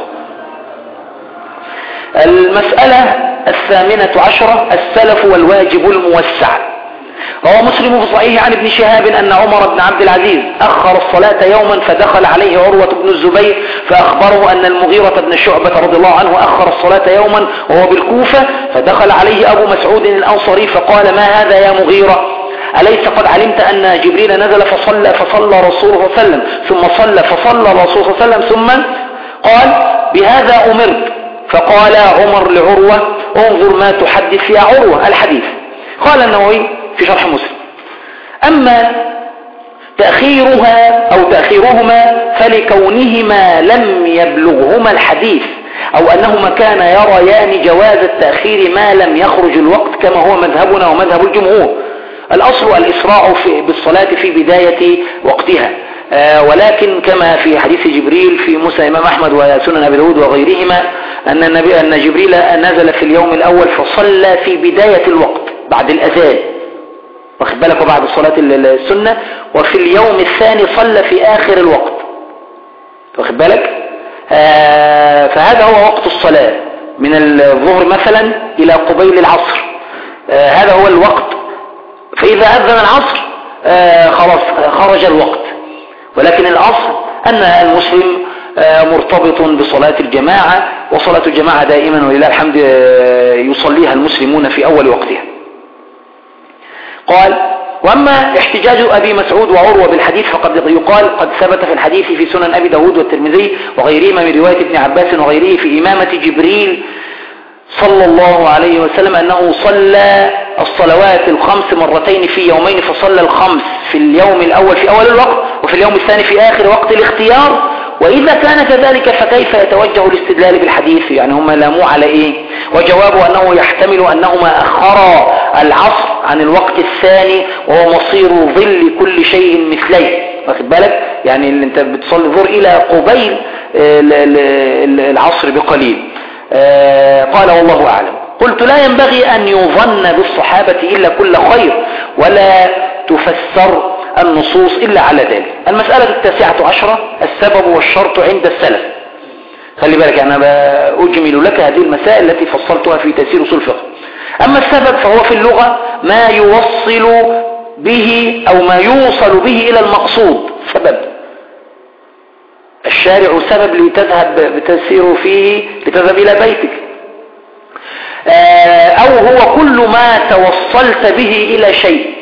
المسألة 18 السلف والواجب الموسع. روى مسلم في صحيح عن ابن شهاب أن عمر بن عبد العزيز أخر الصلاة يوما فدخل عليه عروة بن الزبير فأخبره أن المغيرة بن شعبة رضي الله عنه أخر الصلاة يوما وهو بالكوفة، فدخل عليه أبو مسعود الأنصاري فقال: ما هذا يا مغيرة؟ أليس قد علمت أن جبريل نزل فصلى رسوله صلى الله عليه وسلم ثم فصلى رسوله صلى الله عليه وسلم ثم قال: بهذا أمرت. فقال عمر لعروة: انظر ما تحدث يا عروة الحديث. قال النووي في شرح مسلم: أما تأخيرهما فلكونهما لم يبلغهما الحديث، أو أنهما كانا يريان جواز التأخير ما لم يخرج الوقت كما هو مذهبنا ومذهب الجمهور. الأصل الإسراع بالصلاة في بداية وقتها، ولكن كما في حديث جبريل في موسى إمام أحمد وسنن أبي داود وغيرهما أن جبريل نزل في اليوم الأول فصلى في بداية الوقت بعد الأذان، واخد بالك، وبعد صلاة السنة، وفي اليوم الثاني صلى في آخر الوقت، واخد بالك. فهذا هو وقت الصلاة من الظهر مثلا إلى قبيل العصر، هذا هو الوقت. فإذا أذن العصر خلاص خرج الوقت، ولكن الأصل أن المسلم مرتبط بصلاة الجماعة، وصلاة الجماعة دائما ولله الحمد يصليها المسلمون في أول وقتها. قال: وأما احتجاج أبي مسعود وعروة بالحديث فقد يقال قد ثبت في الحديث في سنن أبي داود والترمذي وغيرهما من رواية ابن عباس وغيره في إمامة جبريل صلى الله عليه وسلم أنه صلى الصلوات ال5 مرتين في يومين، فصلى ال5 في اليوم الأول في أول الوقت وفي اليوم الثاني في آخر وقت الاختيار. وإذا كان كذلك فكيف يتوجه الاستدلال بالحديث؟ يعني هم لاموا على إيه؟ وجوابه أنه يحتمل أنهما أخرا العصر عن الوقت الثاني وهو مصير ظل كل شيء مثليه، واخد بالك، يعني اللي انت بتصلي الظهر إلى قبيل العصر بقليل. قال: والله أعلم. قلت: لا ينبغي أن يظن بالصحابة إلا كل خير، ولا تفسر النصوص إلا على ذلك. المسألة 19 السبب والشرط عند السلف. خلي بالك، أنا أجمل لك هذه المسائل التي فصلتها في تيسير أصول الفقه. أما السبب فهو في اللغة ما يوصل به أو ما يوصل به إلى المقصود. سبب الشارع سبب لتذهب بتسير فيه لتذهب إلى بيتك، أو هو كل ما توصلت به إلى شيء.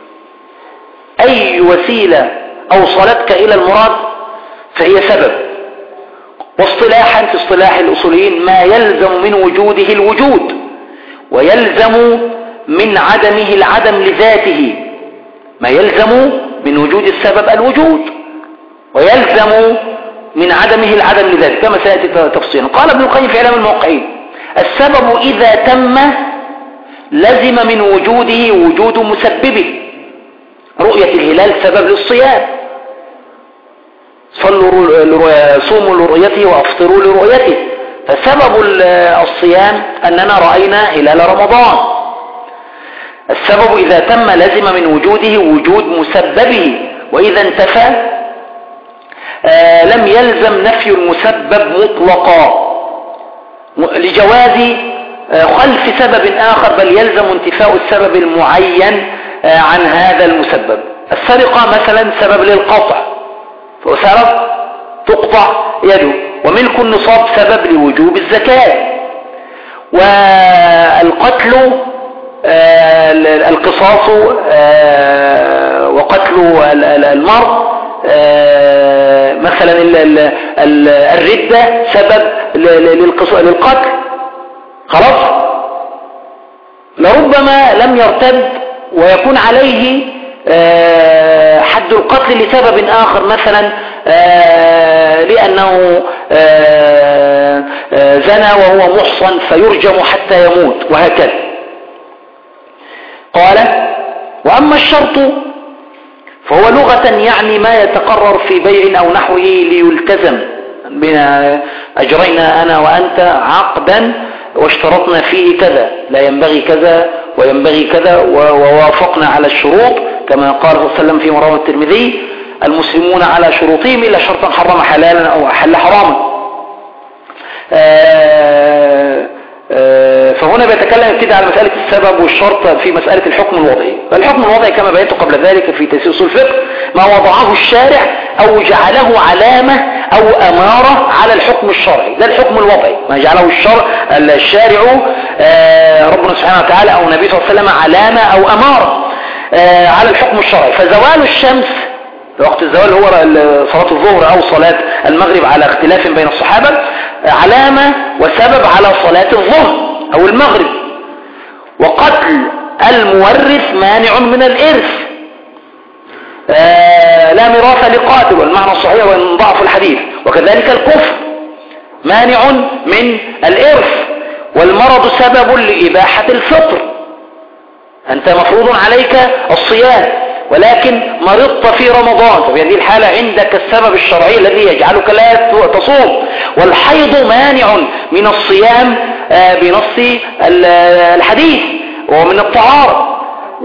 أي وسيلة أوصلتك إلى المراد فهي سبب. واصطلاحا في اصطلاح الأصوليين ما يلزم من وجوده الوجود، ويلزم من عدمه العدم لذاته. ما يلزم من وجود السبب الوجود، ويلزم من عدمه العدم لذاته كما سيأتي تفصيلا. قال ابن القيم في إعلام الموقعين: السبب إذا تم لزم من وجوده وجود مسببه. رؤية الهلال سبب للصيام، صوموا لرؤيته وافطروا لرؤيته. فسبب الصيام أننا رأينا هلال رمضان. السبب إذا تم لزم من وجوده وجود مسببه، وإذا انتفى لم يلزم نفي المسبب مطلقا لجواز خلف سبب آخر، بل يلزم انتفاء السبب المعين عن هذا المسبب. السرقة مثلا سبب للقطع، فسرق تقطع يده. وملك النصاب سبب لوجوب الزكاة. والقتل القصاص وقتل المرء مثلا الردة سبب للقتل. خلاص، لربما لم يرتد ويكون عليه حد القتل لسبب آخر، مثلا لأنه زنى وهو محصن فيرجم حتى يموت، وهكذا. قال: وأما الشرط فهو لغة يعني ما يتقرر في بيع أو نحوه ليلتزم. بنا أجرينا أنا وأنت عقدا واشترطنا فيه كذا، لا ينبغي كذا وينبغي كذا، ووافقنا على الشروط كما قال صلى الله عليه وسلم في رواه الترمذي: المسلمون على شروطهم إلا شرطا حرم حلالا أو أحل حراما. فهنا بيتكلم ابتدى على مسألة السبب والشرط في مسألة الحكم الوضعي. فالحكم الوضعي كما بينته قبل ذلك في تيسير أصول الفقه ما وضعه الشارع أو جعله علامة أو أمارة على الحكم الشرعي. ده الحكم الوضعي، ما جعله الشارع ربنا سبحانه وتعالى أو النبي صلى الله عليه وسلم علامة أو أمارة على الحكم الشرعي. فزوال الشمس وقت الزوال هو صلاة الظهر أو صلاة المغرب على اختلاف بين الصحابة علامة وسبب على صلاة الظهر أو المغرب. وقتل المورث مانع من الإرث، لا ميراث لقاتل، والمعنى الصحيح وإن ضعف الحديث. وكذلك الكفر مانع من الإرث. والمرض سبب لإباحة الفطر، أنت مفروض عليك الصيام ولكن مرضت في رمضان، ففي هذه الحالة عندك السبب الشرعي الذي يجعلك لا تصوم. والحيض مانع من الصيام بنص الحديث ومن الطهارة.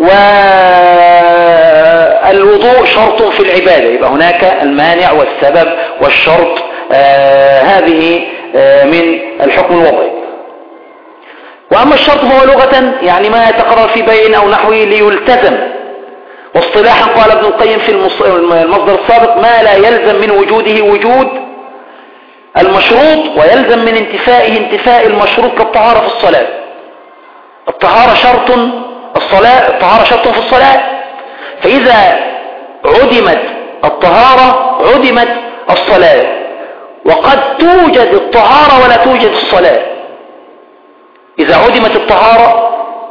والوضوء شرط في العبادة، يبقى هناك المانع والسبب والشرط، هذه من الحكم الوضعي. وأما الشرط فهو لغة يعني ما يتقرر في بيع أو نحوه ليلتزم. واصطلاحا قال ابن القيم في المصدر السابق: ما لا يلزم من وجوده وجود المشروط، ويلزم من انتفائه انتفاء المشروط كالطهارة في الصلاة. الطهارة شرط في الصلاة، فإذا عدمت الطهارة عدمت الصلاة. وقد توجد الطهارة ولا توجد الصلاة. إذا عدمت الطهارة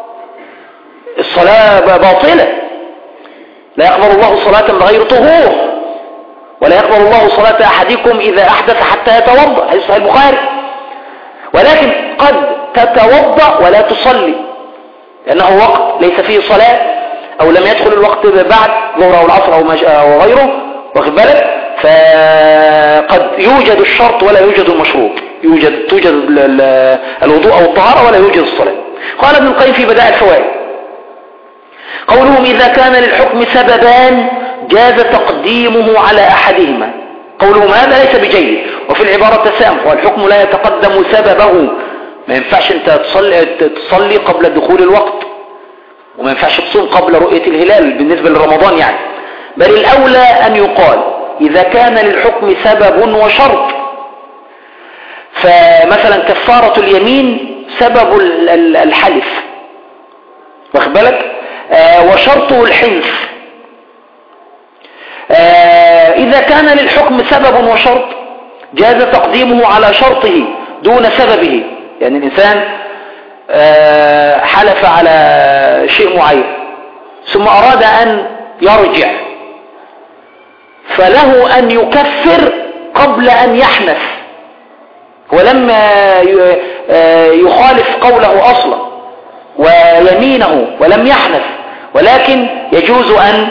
الصلاة باطلة، لا يقبل الله صلاة بغير طهور، ولا يقبل الله صلاة أحدكم إذا أحدث حتى يتوضأ، حديث صحيح البخاري. ولكن قد تتوضأ ولا تصلي لأنه وقت ليس فيه صلاة، أو لم يدخل الوقت بعد ظهر أو العصر أو غيره، واخد بالك؟ فقد يوجد الشرط ولا يوجد المشروط، توجد الوضوء أو الطهارة ولا يوجد الصلاة. قال ابن القيم في بدائع الفوائد: قولهم إذا كان للحكم سببان جاز تقديمه على ما ينفعش انت تصلي قبل دخول الوقت، وما ينفعش تصوم قبل رؤية الهلال بالنسبة لرمضان يعني. بل الأولى أن يقال إذا كان للحكم سبب وشرط، فمثلا كفارة اليمين سبب الحلف، واخد بالك، وشرطه الحنث. إذا كان للحكم سبب وشرط جاز تقديمه على شرطه دون سببه، يعني الإنسان حلف على شيء معين ثم أراد أن يرجع، فله أن يكفر قبل أن يحنث، ولم يخالف قوله أصلا ويمينه ولم يحنث، ولكن يجوز أن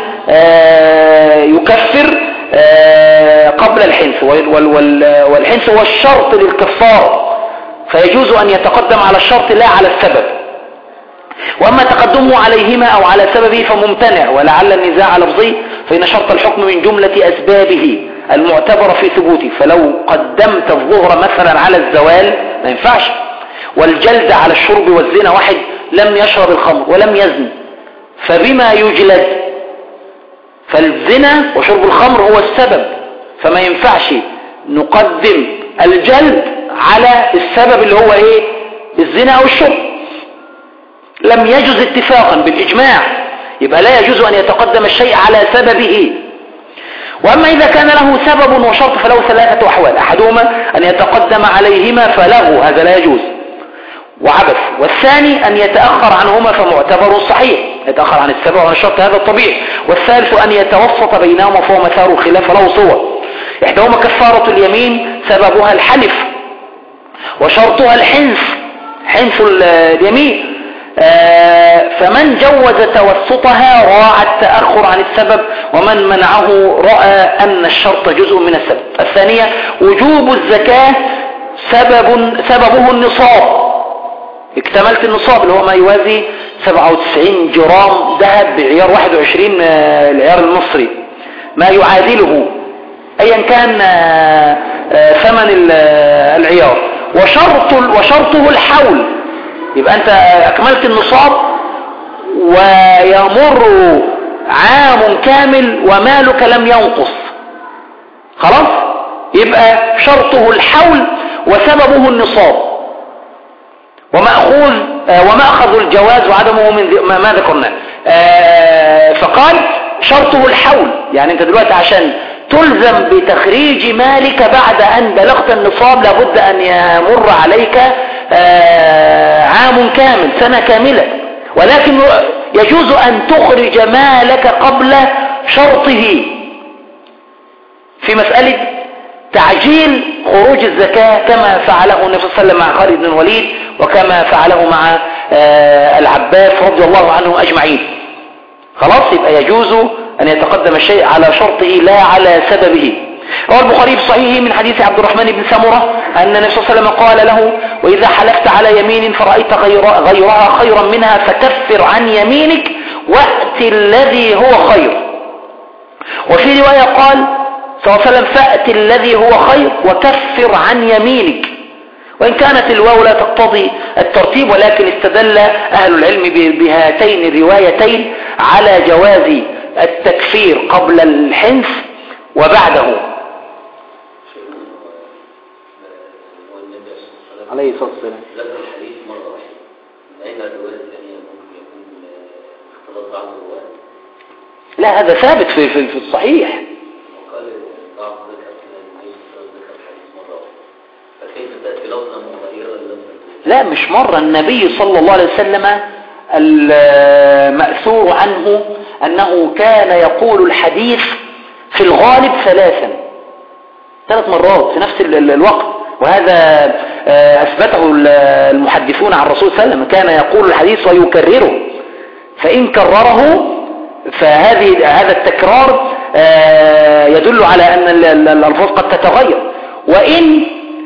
يكفر قبل الحنث، والحنث هو الشرط للكفارة، فيجوز أن يتقدم على الشرط لا على السبب. وأما تقدمه عليهما أو على سببه فممتنع، ولعل النزاع لفظي، فإن شرط الحكم من جملة أسبابه المعتبرة في ثبوته، فلو قدمت الظهر مثلا على الزوال ما ينفعش، والجلد على الشرب والزنا، واحد لم يشرب الخمر ولم يزن فبما يجلد؟ فالزنا وشرب الخمر هو السبب، فما ينفعش نقدم الجلد على السبب اللي هو ايه؟ الزنا او الشرب. لم يجوز اتفاقا بالإجماع، يبقى لا يجوز أن يتقدم الشيء على سببه. وأما إذا كان له سبب وشرط فله ثلاثة أحوال، أحدهما أن يتقدم عليهما فله، هذا لا يجوز وعبث، والثاني أن يتأخر عنهما فمعتبر صحيح، يتأخر عن السبب وعن الشرط، هذا الطبيعي، والثالث أن يتوسط بينهما فهو مثار الخلاف له صور. إحداهما كفارة اليمين سببها الحلف وشرطها الحنث، حنث اليمين، فمن جوز توسطها راعى التأخر عن السبب، ومن منعه رأى أن الشرط جزء من السبب. الثانية وجوب الزكاة سببه النصاب، اكتملت النصاب اللي هو ما يوازي 97 جرام ذهب بعيار 21 العيار المصري، ما يعادله ايا كان ثمن العيار، وشرطه الحول، يبقى انت اكملت النصاب ويمر عام كامل ومالك لم ينقص، خلاص، يبقى شرطه الحول وسببه النصاب، ومأخذ الجواز وعدمه من ما ذكرناه. فقال شرطه الحول، يعني انت دلوقتي عشان تلزم بتخريج مالك بعد ان بلغت النصاب لابد ان يمر عليك عام كامل، سنة كاملة، ولكن يجوز ان تخرج مالك قبل شرطه في مسألة تعجيل خروج الزكاة، كما فعله النبي صلى الله عليه وسلم مع خالد بن الوليد، وكما فعله مع العباس رضي الله عنهم أجمعين. خلاص، يبقى يجوز أن يتقدم الشيء على شرطه لا على سببه. روى البخاري في صحيحه من حديث عبد الرحمن بن سمرة أن النبي صلى الله عليه وسلم قال له: وإذا حلفت على يمين فرأيت غيرها خيرا منها فكفر عن يمينك وأت الذي هو خير. وفي رواية قال صلى الله عليه وسلم: فأت الذي هو خير وكفر عن يمينك. وإن كانت الواو لا تقتضي الترتيب، ولكن استدل أهل العلم بهاتين الروايتين على جواز التكفير قبل الحنث وبعده. عليه الصلاة والسلام. ذكر الحديث مرة واحدة، أين الرواية الثانية ممكن يكون اختلاط بعض الروايات؟ لا، هذا ثابت في الصحيح. وقال بعض ذكر الحديث مرة واحدة، فكيف تأتي لفظا مغيرا للفظ؟ لا، مش مرة. النبي صلى الله عليه وسلم المأثور عنه أنه كان يقول الحديث في الغالب 3 مرات في نفس الوقت، وهذا أثبته المحدثون عن الرسول صلى الله عليه وسلم، كان يقول الحديث ويكرره، فإن كرره هذا التكرار يدل على أن الألفاظ قد تتغير، وإن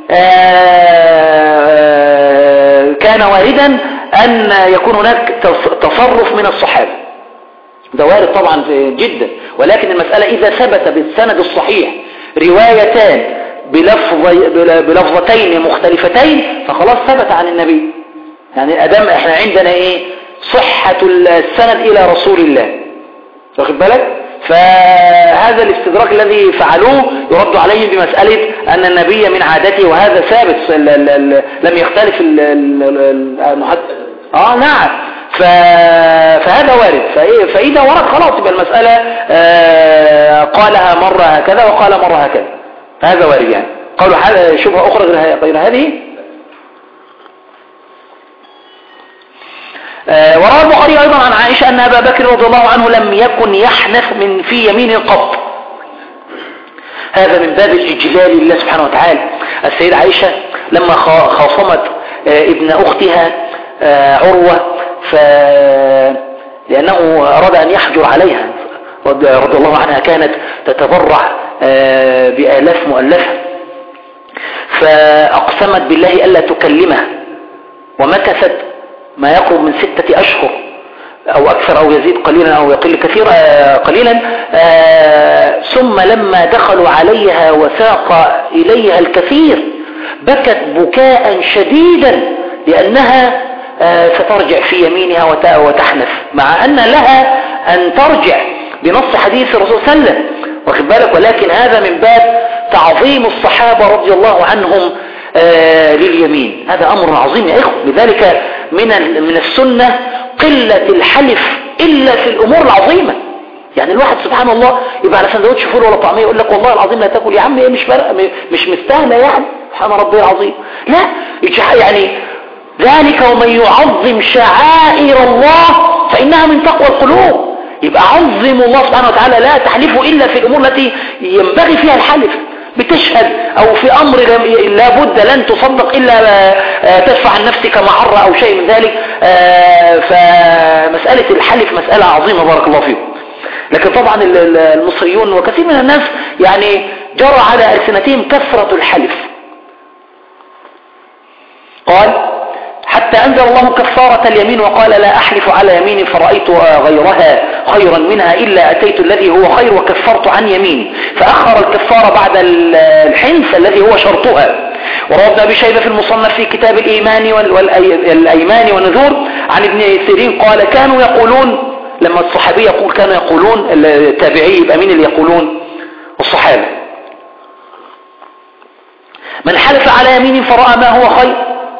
كان واردا أن يكون هناك تصرف من الصحابة، ده وارد طبعا جدا، ولكن المسألة إذا ثبت بالسند الصحيح روايتان بلفظتين مختلفتين فخلاص ثبت عن النبي. يعني ادام احنا عندنا ايه صحة السند الى رسول الله، واخد بالك؟ فهذا الاستدراك الذي فعلوه يرد عليهم بمسألة ان النبي من عادته، وهذا ثابت لم يختلف المحدث. نعم. فهذا وارد. فإذا ورد خلاص يبقى المسألة قالها مرة هكذا وقال مرة هكذا، فهذا وارد. يعني قالوا شبهة أخرى غير هذه. وروى البخاري أيضا عن عائشة أن أبا بكر رضي الله عنه لم يكن يحنث في يمين قط. هذا من باب الإجلال لله سبحانه وتعالى. السيدة عائشة لما خاصمت ابن أختها عروة لأنه أراد أن يحجر عليها رضي الله عنها، كانت تتبرع بآلاف مؤلفة، فأقسمت بالله ألا تكلمه، ومكثت ما يقرب من 6 أشهر أو أكثر أو يزيد قليلا أو يقل كثيرا قليلا. ثم لما دخلوا عليها وساق إليها الكثير بكت بكاء شديدا لأنها سترجع في يمينها وتحنث، مع أن لها أن ترجع بنص حديث الرسول صلى الله عليه وسلم، واخد بالك؟ ولكن هذا من باب تعظيم الصحابة رضي الله عنهم لليمين. هذا أمر عظيم يا إخوة. لذلك من السنة قلة الحلف إلا في الأمور العظيمة. يعني الواحد سبحان الله يبقى على سندوتش فول ولا طعمية يقول لك والله العظيم لا تاكل يا عم، ايه مش مستاهلة يعني، سبحان ربي العظيم. لا يعني ذلك ومن يعظم شعائر الله فإنها من تقوى القلوب. يبقى عظم الله سبحانه وتعالى، لا تحلفوا إلا في الأمور التي ينبغي فيها الحلف. بتشهد أو في أمر لا بد لن تصدق إلا تدفع عن نفسك معرة أو شيء من ذلك. فمسألة الحلف مسألة عظيمة بارك الله فيكم. لكن طبعا المصريون وكثير من الناس يعني جرى على ألسنتهم كثرة الحلف. قال حتى أنزل الله كفارة اليمين وقال لا أحلف على يمين فرأيت غيرها خيرا منها إلا أتيت الذي هو خير وكفرت عن يميني، فأخر الكفارة بعد الحنث الذي هو شرطها. وروى ابن أبي شيبة في المصنف في كتاب الإيمان والأيمان والنذور عن ابن سيرين قال كانوا يقولون، لما الصحابي يقول كانوا يقولون، التابعي يبقى مين اللي يقولون؟ الصحابة. من حلف على يمين فرأى ما هو خير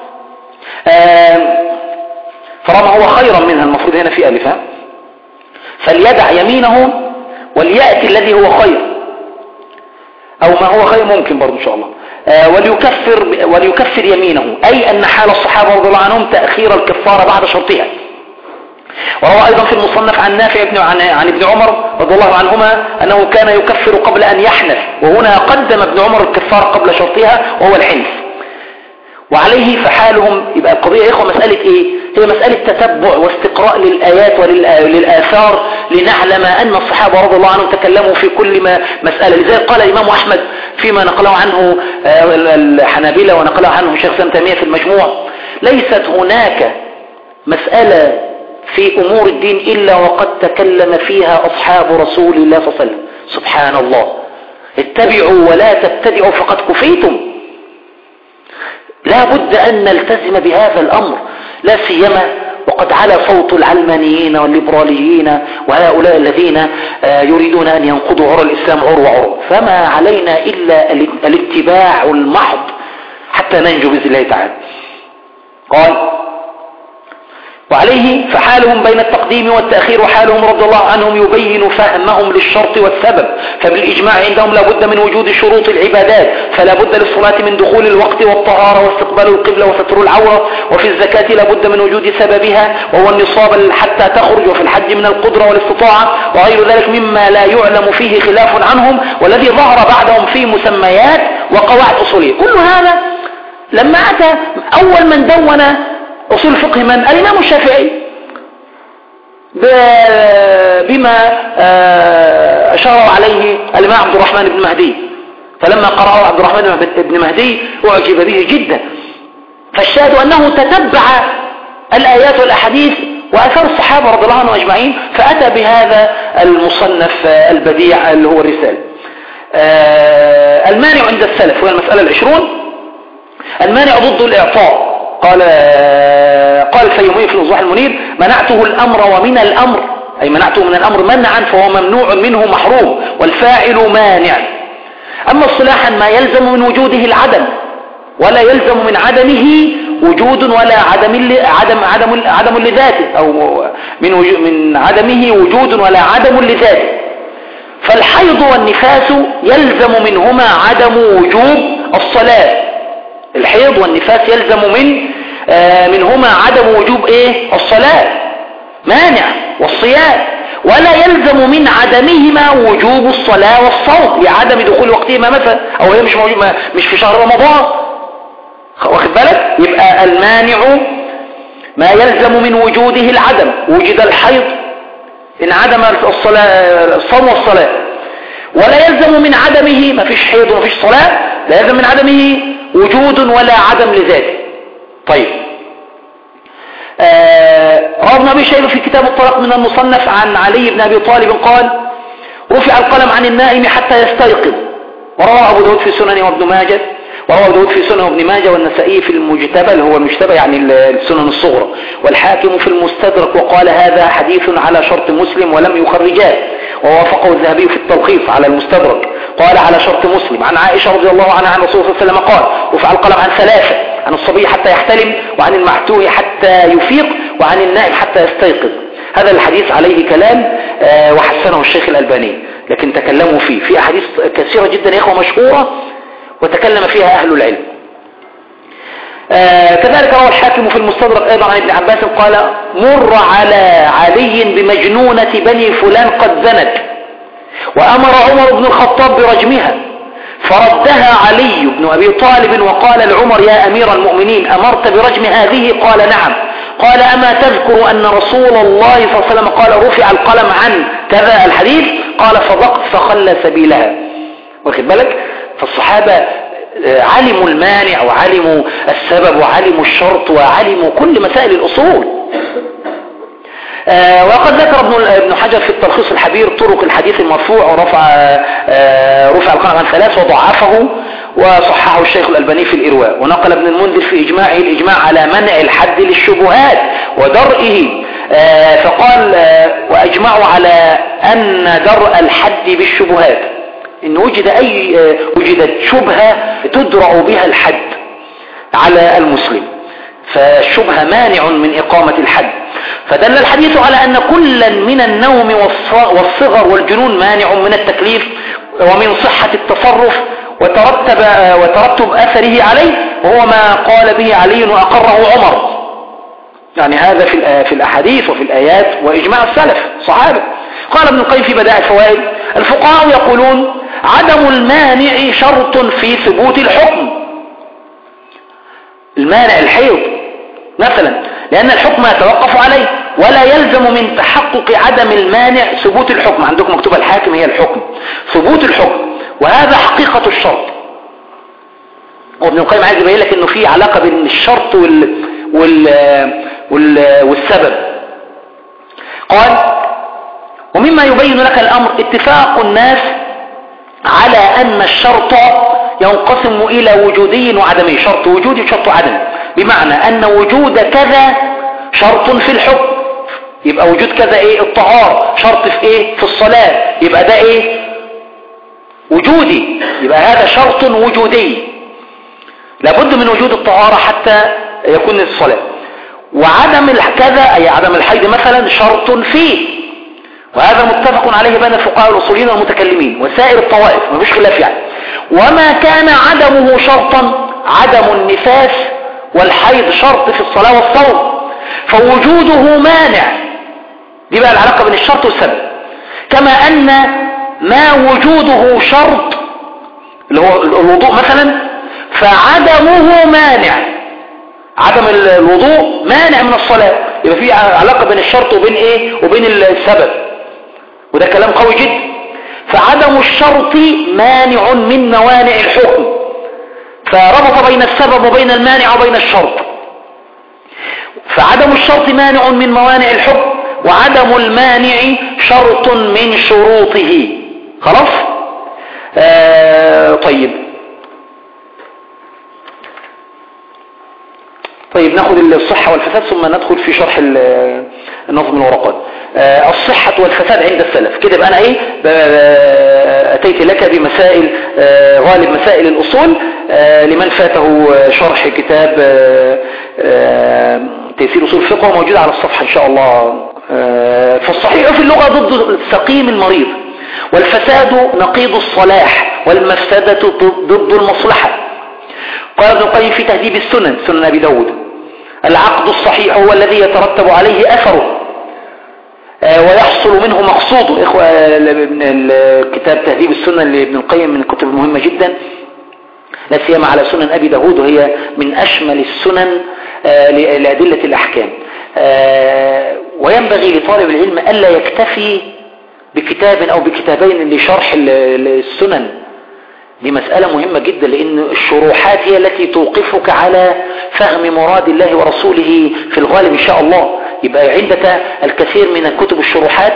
فرما هو خيرا منها، المفروض هنا في ألف، فليدع يمينه وليأتي الذي هو خير، أو ما هو خير ممكن برضو إن شاء الله. وليكفر يمينه، أي أن حال الصحابة رضي الله عنهم تأخير الكفارة بعد شرطها. وروى أيضا في المصنف عن نافع عن ابن عمر رضي الله عنهما أنه كان يكفر قبل أن يحنث، وهنا قدم ابن عمر الكفارة قبل شرطها وهو الحنث. وعليه فحالهم. يبقى القضية يا إخوة مسألة إيه؟ هي مسألة تتبع واستقراء للآيات وللآثار لنعلم أن الصحابة رضي الله عنهم تكلموا في كل مسألة. لذلك قال الإمام أحمد فيما نقله عنه الحنابلة ونقله عنه شيخ ابن تيمية في المجموع: ليست هناك مسألة في أمور الدين إلا وقد تكلم فيها أصحاب رسول الله صلى الله عليه وسلم. سبحان الله. اتبعوا ولا تبتدعوا فقد كفيتم. لا بد أن نلتزم بهذا الأمر، لا سيما وقد على صوت العلمانيين والليبراليين وهؤلاء الذين يريدون أن ينقضوا عرى الإسلام عروة. فما علينا إلا الاتباع المحض حتى ننجو بإذن الله تعالى. قال: وعليه فحالهم بين التقديم والتأخير، وحالهم رضي الله عنهم يبين فهمهم للشرط والسبب. فبالإجماع عندهم لا بد من وجود شروط العبادات، فلا بد للصلاة من دخول الوقت والطهارة واستقبال القبلة وستر العورة، وفي الزكاة لا بد من وجود سببها وهو النصاب حتى تخرج، وفي الحج من القدرة والاستطاعة وغير ذلك مما لا يعلم فيه خلاف عنهم والذي ظهر بعدهم في مسميات وقواعد أصولية. كل هذا لما أتى أول من دون أصول فقه من؟ الإمام الشافعي، بما أشار عليه الإمام عبد الرحمن بن مهدي. فلما قرأه عبد الرحمن بن مهدي أعجب به جدا. فالشاهد أنه تتبع الآيات والأحاديث وأثار الصحابة رضي الله عنهم أجمعين، فأتى بهذا المصنف البديع اللي هو الرسالة. المانع عند السلف، وهي المسألة 20، المانع ضد الإعطاء. قال الفيومي في الوضوح المنير: منعته الأمر ومن الأمر، أي منعته من الأمر منعا فهو ممنوع منه محروم، والفاعل مانع. أما اصطلاحا ما يلزم من وجوده العدم، ولا يلزم من عدمه وجود ولا عدم لذاته، أو من عدمه وجود ولا عدم لذاته. فالحيض والنفاس يلزم منهما عدم وجوب الصلاة. الحيض والنفاس يلزم منهما عدم وجوب الصلاة، مانع، والصيام، ولا يلزم من عدمهما وجوب الصلاة والصوم لعدم دخول وقتهما مثلا، او هي مش موجود، مش في شهر رمضان، واخد بالك؟ يبقى المانع ما يلزم من وجوده العدم، وجد الحيض ان عدم الصوم والصلاة، ولا يلزم من عدمه، ما فيش حيض وما فيش صلاة، لا يلزم من عدمه وجود ولا عدم لذاته. طيب، روى ابن أبي شيبة في كتاب الطلاق من المصنف عن علي بن أبي طالب قال: رفع القلم عن النائم حتى يستيقظ. وروى أبو داود في سننه وابن ماجه، وروى أبو داود في سننه وابن ماجه والنسائي في المجتبى، اللي هو المجتبى يعني السنن الصغرى، والحاكم في المستدرك، وقال هذا حديث على شرط مسلم ولم يخرجاه، ووافقه الذهبي في التلخيص على المستدرك، قال على شرط مسلم. عن عائشة رضي الله عنها عن الرسول صلى الله عليه وسلم قال: رفع القلم عن ثلاثة: عن الصبي حتى يحتلم، وعن المعتوه حتى يفيق، وعن النائم حتى يستيقظ. هذا الحديث عليه كلام وحسنه الشيخ الألباني، لكن تكلموا فيه في أحاديث كثيرة جدا يا إخوة مشهورة وتكلم فيها أهل العلم. كذلك روى الحاكم في المستدرك أيضا عن ابن عباس قال: مر على علي بمجنونة بني فلان قد زنت، وأمر عمر بن الخطاب برجمها، فردها علي بن أبي طالب وقال لعمر: يا أمير المؤمنين، أمرت برجم هذه؟ قال: نعم. قال: أما تذكر أن رسول الله صلى الله عليه وسلم قال: رفع القلم عن كذا الحديث؟ قال: صدقت، فخلى سبيلها. واخد بالك؟ فالصحابة علموا المانع وعلموا السبب وعلموا الشرط وعلموا كل مسائل الأصول. وقد ذكر ابن حجر في التلخيص الحبير طرق الحديث المرفوع، ورفع القلم عن ثلاث، وضعفه وصححه الشيخ الألباني في الإرواء. ونقل ابن المنذر في إجماعه الإجماع على منع الحد للشبهات ودرئه، فقال: وأجمعوا على أن درء الحد بالشبهات، إن وجدت شبهة تدرأ بها الحد على المسلم، فالشبهة مانع من إقامة الحد. فدل الحديث على أن كلا من النوم والصغر والجنون مانع من التكليف ومن صحة التصرف وترتب أثره عليه، وهو ما قال به علي وأقره عمر. يعني هذا في الأحاديث وفي الآيات وإجماع السلف صحابة. قال ابن القيم في بدائع الفوائد: الفقهاء يقولون عدم المانع شرط في ثبوت الحكم. المانع الحيض مثلا، لأن الحكم يتوقف عليه، ولا يلزم من تحقق عدم المانع ثبوت الحكم. عندكم مكتوبة الحاكم هي الحكم، ثبوت الحكم، وهذا حقيقة الشرط. وابن القيم عايز يبين لك انه في علاقة بين الشرط والسبب. قال: ومما يبين لك الأمر اتفاق الناس على أن الشرط ينقسم إلى وجودي وعدمي، شرط وجودي وشرط عدمي، بمعنى أن وجود كذا شرط في الحكم، يبقى وجود كذا الطهارة شرط في في الصلاة، يبقى ده وجودي، يبقى هذا شرط وجودي، لابد من وجود الطهارة حتى يكون الصلاة. وعدم كذا أي عدم الحيض مثلا شرط فيه، وهذا متفق عليه بين الفقهاء الأصوليين والمتكلمين وسائر الطوائف، ما فيش خلاف يعني. وما كان عدمه شرطا، عدم النفاس والحيض شرط في الصلاة والصوم، فوجوده مانع. دي بقى العلاقة بين الشرط والسبب. كما أن ما وجوده شرط اللي هو الوضوء مثلا، فعدمه مانع. عدم الوضوء مانع من الصلاة، يبقى في علاقة بين الشرط وبين وبين السبب، وده كلام قوي جدا. فعدم الشرط مانع من موانع الحكم، فربط بين السبب وبين المانع وبين الشرط. فعدم الشرط مانع من موانع الحكم، وعدم المانع شرط من شروطه. خلاص؟ طيب ناخد الصحة والفساد ثم ندخل في شرح نظم الورقات. الصحة والفساد عند السلف كده بقى. أنا أتيت لك بمسائل غالب مسائل الأصول لمن فاته شرح كتاب تيسير أصول الفقه موجود على الصفحة إن شاء الله. فالصحيح في اللغة ضد السقيم المريض، والفساد نقيض الصلاح، والمفسدة ضد المصلحة. قال ابن القيم في تهذيب السنن، سنن أبي داود: العقد الصحيح هو الذي يترتب عليه أثره ويحصل منه مقصوده. كتاب تهذيب السنن لابن القيم من الكتب المهمة جدا، لا سيما على سنن أبي داود، وهي من أشمل السنن لأدلة الأحكام. وينبغي لطالب العلم ألا يكتفي بكتاب أو بكتابين لشرح السنن. دي مسألة مهمة جدا، لأن الشروحات هي التي توقفك على فهم مراد الله ورسوله في الغالب إن شاء الله. يبقى عندك الكثير من الكتب الشروحات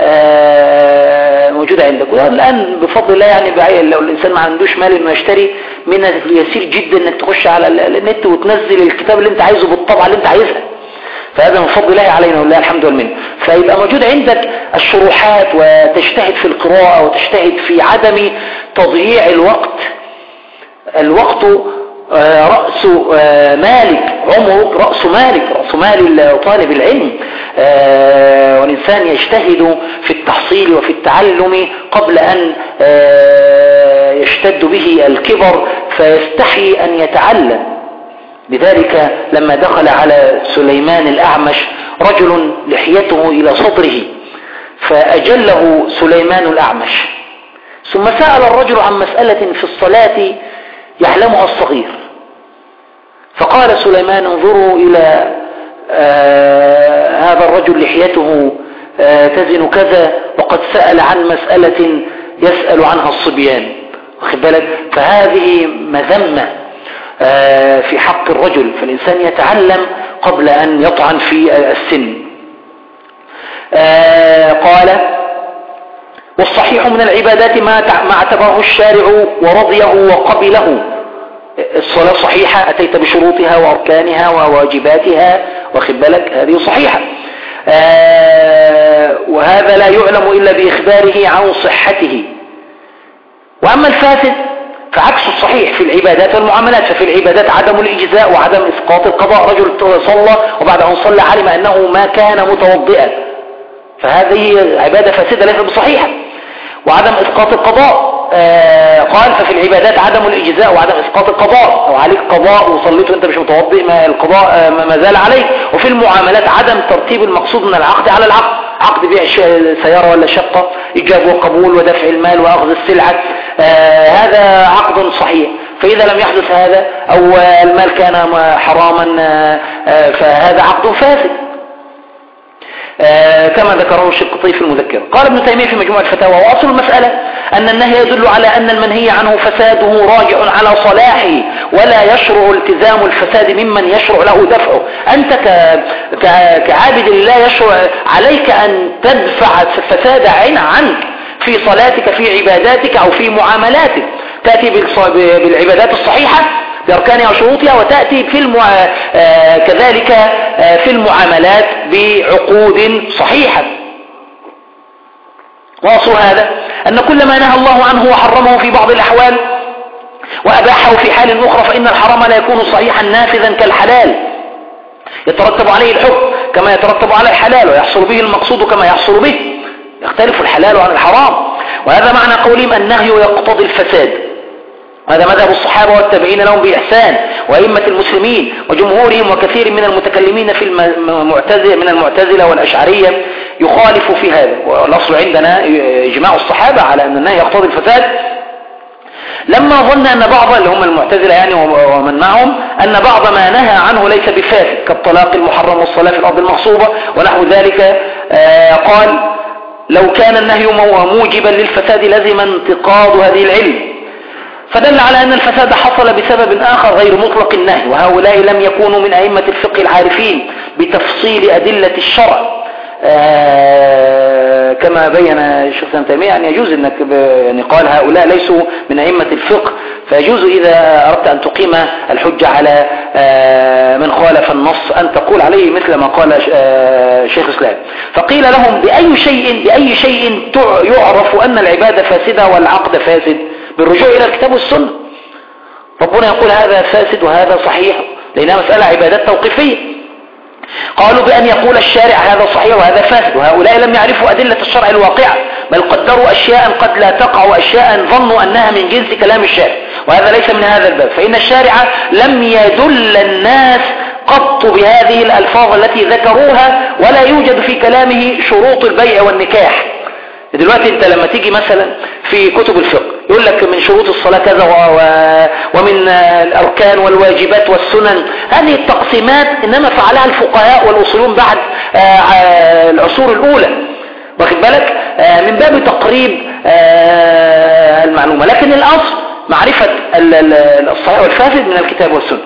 موجودة عندك. والآن بفضل الله يعني لو الإنسان ما عندوش مال إنه يشتري، من اليسير جدا إنك تخش على النت وتنزل الكتاب اللي أنت عايزه بالطبعة اللي أنت عايزها. فهذا من فضل الله علينا والله الحمد والمنه. فيبقى موجود عندك الشروحات، وتجتهد في القراءة وتجتهد في عدم تضييع الوقت. الوقت رأس مالك، عمرك رأس مالك، رأس مال طالب العلم. والإنسان يجتهد في التحصيل وفي التعلم قبل أن يشتد به الكبر فيستحي أن يتعلم. لذلك لما دخل على سليمان الأعمش رجل لحيته إلى صدره فأجله سليمان الأعمش، ثم سأل الرجل عن مسألة في الصلاة يعلمها الصغير، فقال سليمان: انظروا إلى هذا الرجل لحيته تزن كذا، وقد سأل عن مسألة يسأل عنها الصبيان. واخد بالك؟ فهذه مذمة في حق الرجل، فالإنسان يتعلم قبل أن يطعن في السن. قال: والصحيح من العبادات ما اعتبره الشارع ورضيه وقبله. الصلاة صحيحة، أتيت بشروطها وأركانها وواجباتها، واخد بالك؟ هذه صحيحة. وهذا لا يعلم إلا بإخباره عن صحته. وأما الفاسد فعكس الصحيح في العبادات والمعاملات. ففي العبادات عدم الإجزاء وعدم إسقاط القضاء. رجل صلى وبعد أن صلى علم أنه ما كان متوضئا، فهذه عبادة فاسدة ليست بصحيحة. وعدم إسقاط القضاء قال: ففي العبادات عدم الإجزاء وعدم إسقاط القضاء. أو عليك قضاء وصليت وأنت مش متوضئ، ما القضاء ما زال عليك. وفي المعاملات عدم ترتيب المقصود من العقد على العقد، عقد بيع سيارة ولا شقة، إيجاب وقبول ودفع المال وأخذ السلعة، هذا عقد صحيح. فإذا لم يحدث هذا أو المال كان حراما فهذا عقد فاسد، كما ذكره الشنقيطي في المذكرة. قال ابن تيمية في مجموع الفتاوى: وأصل المسألة أن النهي يدل على أن المنهي عنه فساده راجع على صلاحه، ولا يشرع التزام الفساد ممن يشرع له دفعه. أنت كعابد لا يشرع عليك أن تدفع الفساد عنك في صلاتك، في عباداتك أو في معاملاتك. تأتي بالعبادات الصحيحة بأركانها وشروطها، وتأتي كذلك في المعاملات بعقود صحيحة. وأصل هذا أن كل ما نهى الله عنه وحرمه في بعض الأحوال وأباحه في حال أخرى فإن الحرام لا يكون صحيحا نافذا كالحلال، يترتب عليه الحكم كما يترتب على الحلال، ويحصل به المقصود كما يحصل به. يختلف الحلال عن الحرام. وهذا معنى قولهم: النهي يقتضي الفساد. هذا مذهب الصحابة والتابعين لهم بإحسان وأئمة المسلمين وجمهورهم، وكثير من المتكلمين في من المعتزلة والأشعرية يخالف في هذا. والأصل عندنا إجماع الصحابة على أن النهي يقتضي الفساد، لما ظن أن بعض اللي هم المعتزلة يعني ومن معهم أن بعض ما نهى عنه ليس بفاسد، كالطلاق المحرم والصلاة في الأرض المغصوبة ونحو ذلك. قال: لو كان النهي موجبا للفساد لزم انتقاض هذه العلم، فدل على أن الفساد حصل بسبب آخر غير مطلق النهي. وهؤلاء لم يكونوا من أئمة الفقه العارفين بتفصيل أدلة الشرع، كما بين الشيخ ابن تيمية يعني يجوز انك يعني قال هؤلاء ليسوا من ائمة الفقه، فيجوز اذا اردت ان تقيم الحجة على من خالف النص ان تقول عليه مثل ما قال شيخ الاسلام. فقيل لهم بأي شيء يعرف ان العبادة فاسدة والعقد فاسد؟ بالرجوع الى الكتاب والسنة. ربنا يقول هذا فاسد وهذا صحيح، لانها مسألة عبادات توقيفية. قالوا بأن يقول الشارع هذا صحيح وهذا فاسد، وهؤلاء لم يعرفوا أدلة الشرع الواقعة، بل قدروا أشياء قد لا تقع وأشياء ظنوا أنها من جنس كلام الشارع، وهذا ليس من هذا الباب. فإن الشارع لم يدل الناس قط بهذه الألفاظ التي ذكروها، ولا يوجد في كلامه شروط البيع والنكاح. دلوقتي انت لما تيجي مثلا في كتب الفقه يقول لك من شروط الصلاة كذا ومن الأركان والواجبات والسنن، هذه التقسيمات إنما فعلها الفقهاء والأصولون بعد العصور الأولى، واخد بالك، من باب تقريب المعلومة. لكن الأصل معرفة الصحيح والفاسد من الكتاب والسنة.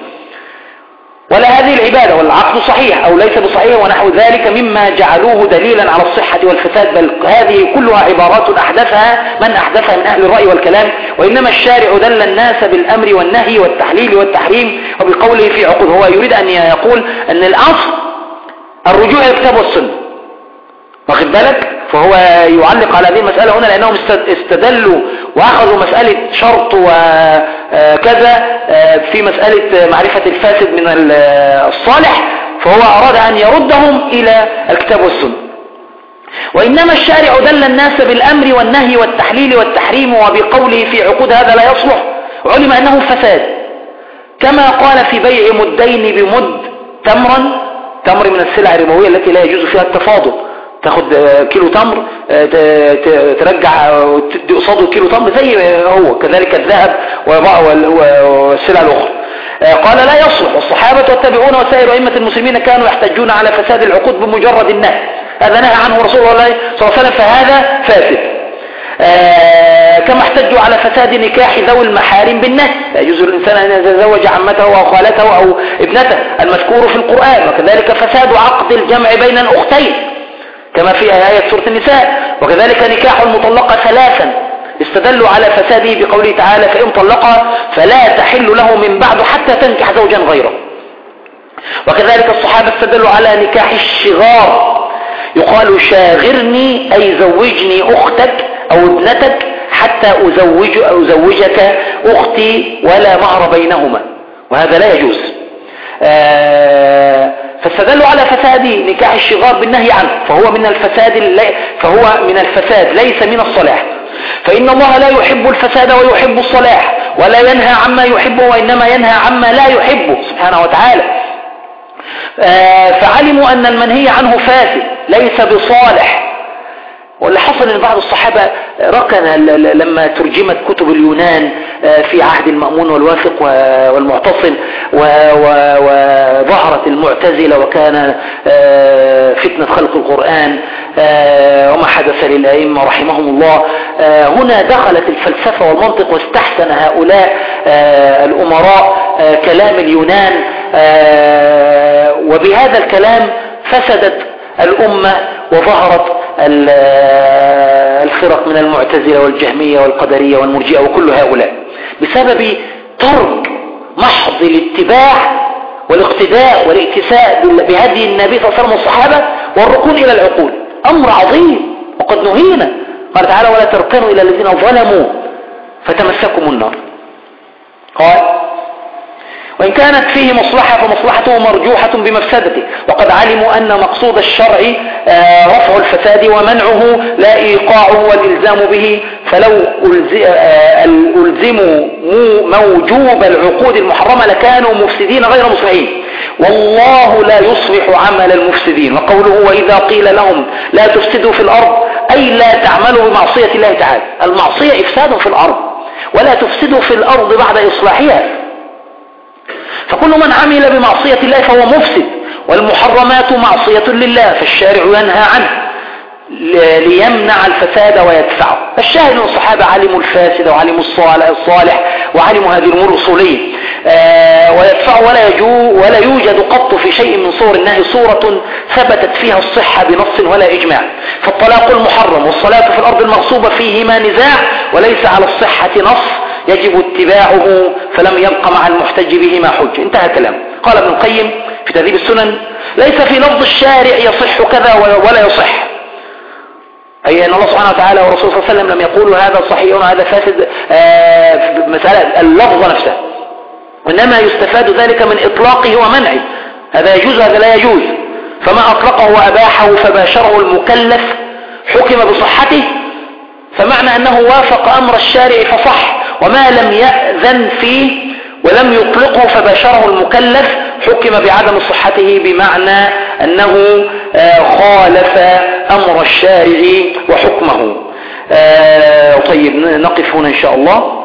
ولا هذه العبادة والعقد صحيح أو ليس بصحيح ونحو ذلك مما جعلوه دليلا على الصحة والفساد، بل هذه كلها عبارات أحدثها من أحدثها من أهل الرأي والكلام. وإنما الشارع دل الناس بالأمر والنهي والتحليل والتحريم وبقوله في عقود. هو يريد أن يقول أن الأصل الرجوع إلى الكتاب والسنة، واخد بالك. فهو يعلق على هذه المسألة هنا لأنهم استدلوا وأخذوا مسألة شرط وكذا في مسألة معرفة الفاسد من الصالح، فهو أراد أن يردهم إلى الكتاب والسنة. وإنما الشارع دل الناس بالأمر والنهي والتحليل والتحريم وبقوله في عقود هذا لا يصلح، علم أنه فساد، كما قال في بيع مدين بمد تمر من السلع الربوية التي لا يجوز فيها التفاضل. تاخد كيلو تمر ترجع وتدي قصاده كيلو تمر زي هو، كذلك الذهب والسلع الأخرى. قال لا يصلح. والصحابة والتابعون وسائر أئمة المسلمين كانوا يحتجون على فساد العقود بمجرد النهي، هذا نهى عنه رسول الله صلى الله عليه وسلم فهذا فاسد. كما احتجوا على فساد نكاح ذوي المحارم بالنهي، لا يجوز الإنسان أن يتزوج عمته أو خالته أو ابنته المذكور في القرآن. وكذلك فساد عقد الجمع بين الأختين كما في آية سورة النساء. وكذلك نكاح المطلقة ثلاثا استدلوا على فساده بقوله تعالى فإن طلقها فلا تحل له من بعد حتى تنكح زوجا غيره. وكذلك الصحابة استدلوا على نكاح الشغار، يقال شاغرني أي زوجني أختك أو ابنتك حتى أزوجك أختي ولا مهر بينهما، وهذا لا يجوز. فاستدلوا على فساد نكاح الشغار بالنهي عنه، فهو من الفساد ليس من الصلاح. فإن الله لا يحب الفساد ويحب الصلاح، ولا ينهى عما يحبه وإنما ينهى عما لا يحبه سبحانه وتعالى. فعلموا أن المنهي عنه فاسد ليس بصالح. واللي حصل ان بعض الصحابة ركن لما ترجمت كتب اليونان في عهد المأمون والواثق والمعتصم وظهرت المعتزلة وكان فتنة خلق القرآن وما حدث للأئمة رحمهم الله، هنا دخلت الفلسفة والمنطق واستحسن هؤلاء الأمراء كلام اليونان، وبهذا الكلام فسدت الأمة وظهرت الفرق من المعتزلة والجهمية والقدرية والمرجئة وكل هؤلاء بسبب ترك محض الاتباع والاقتداء والائتساء بهدي النبي صلى الله عليه وسلم والصحابة والركون إلى العقول. أمر عظيم وقد نهينا. قال تعالى ولا تركنوا إلى الذين ظلموا فتمسكم النار. قال وإن كانت فيه مصلحة فمصلحته مرجوحة بمفسدته، وقد علموا أن مقصود الشرع رفع الفساد ومنعه لا إيقاعه والإلزام به، فلو ألزموا موجوب العقود المحرمة لكانوا مفسدين غير مصلحين، والله لا يصلح عمل المفسدين. وقوله وإذا قيل لهم لا تفسدوا في الأرض أي لا تعملوا بمعصية الله تعالى. المعصية إفساد في الأرض، ولا تفسدوا في الأرض بعد إصلاحها. فكل من عمل بمعصية الله فهو مفسد، والمحرمات معصية لله فالشارع ينهى عنه ليمنع الفساد ويدفعه. فالشاهد أن الصحابة علموا الفاسد وعلموا الصالح وعلموا هذه الأمور الأصولية. ويدفع ولا يوجد قط في شيء من صور النهي صورة ثبتت فيها الصحة بنص ولا إجماع. فالطلاق المحرم والصلاة في الأرض المغصوبة فيهما نزاع وليس على الصحة نص يجب اتباعه فلم يبق مع المحتج بهما حج. انتهى كلام. قال ابن القيم في تهذيب السنن: ليس في لفظ الشارع يصح كذا ولا يصح، أي أن الله سبحانه وتعالى ورسوله صلى الله عليه وسلم لم يقولوا هذا صحيح وهذا فاسد مسألة اللفظ نفسه، وإنما يستفاد ذلك من إطلاقه ومنعه، هذا يجوز هذا لا يجوز. فما أطلقه وأباحه فباشره المكلف حكم بصحته، فمعنى أنه وافق أمر الشارع فصح، وما لم يأذن فيه ولم يطلقه فباشره المكلف حكم بعدم صحته، بمعنى أنه خالف أمر الشارع وحكمه. طيب نقف هنا إن شاء الله.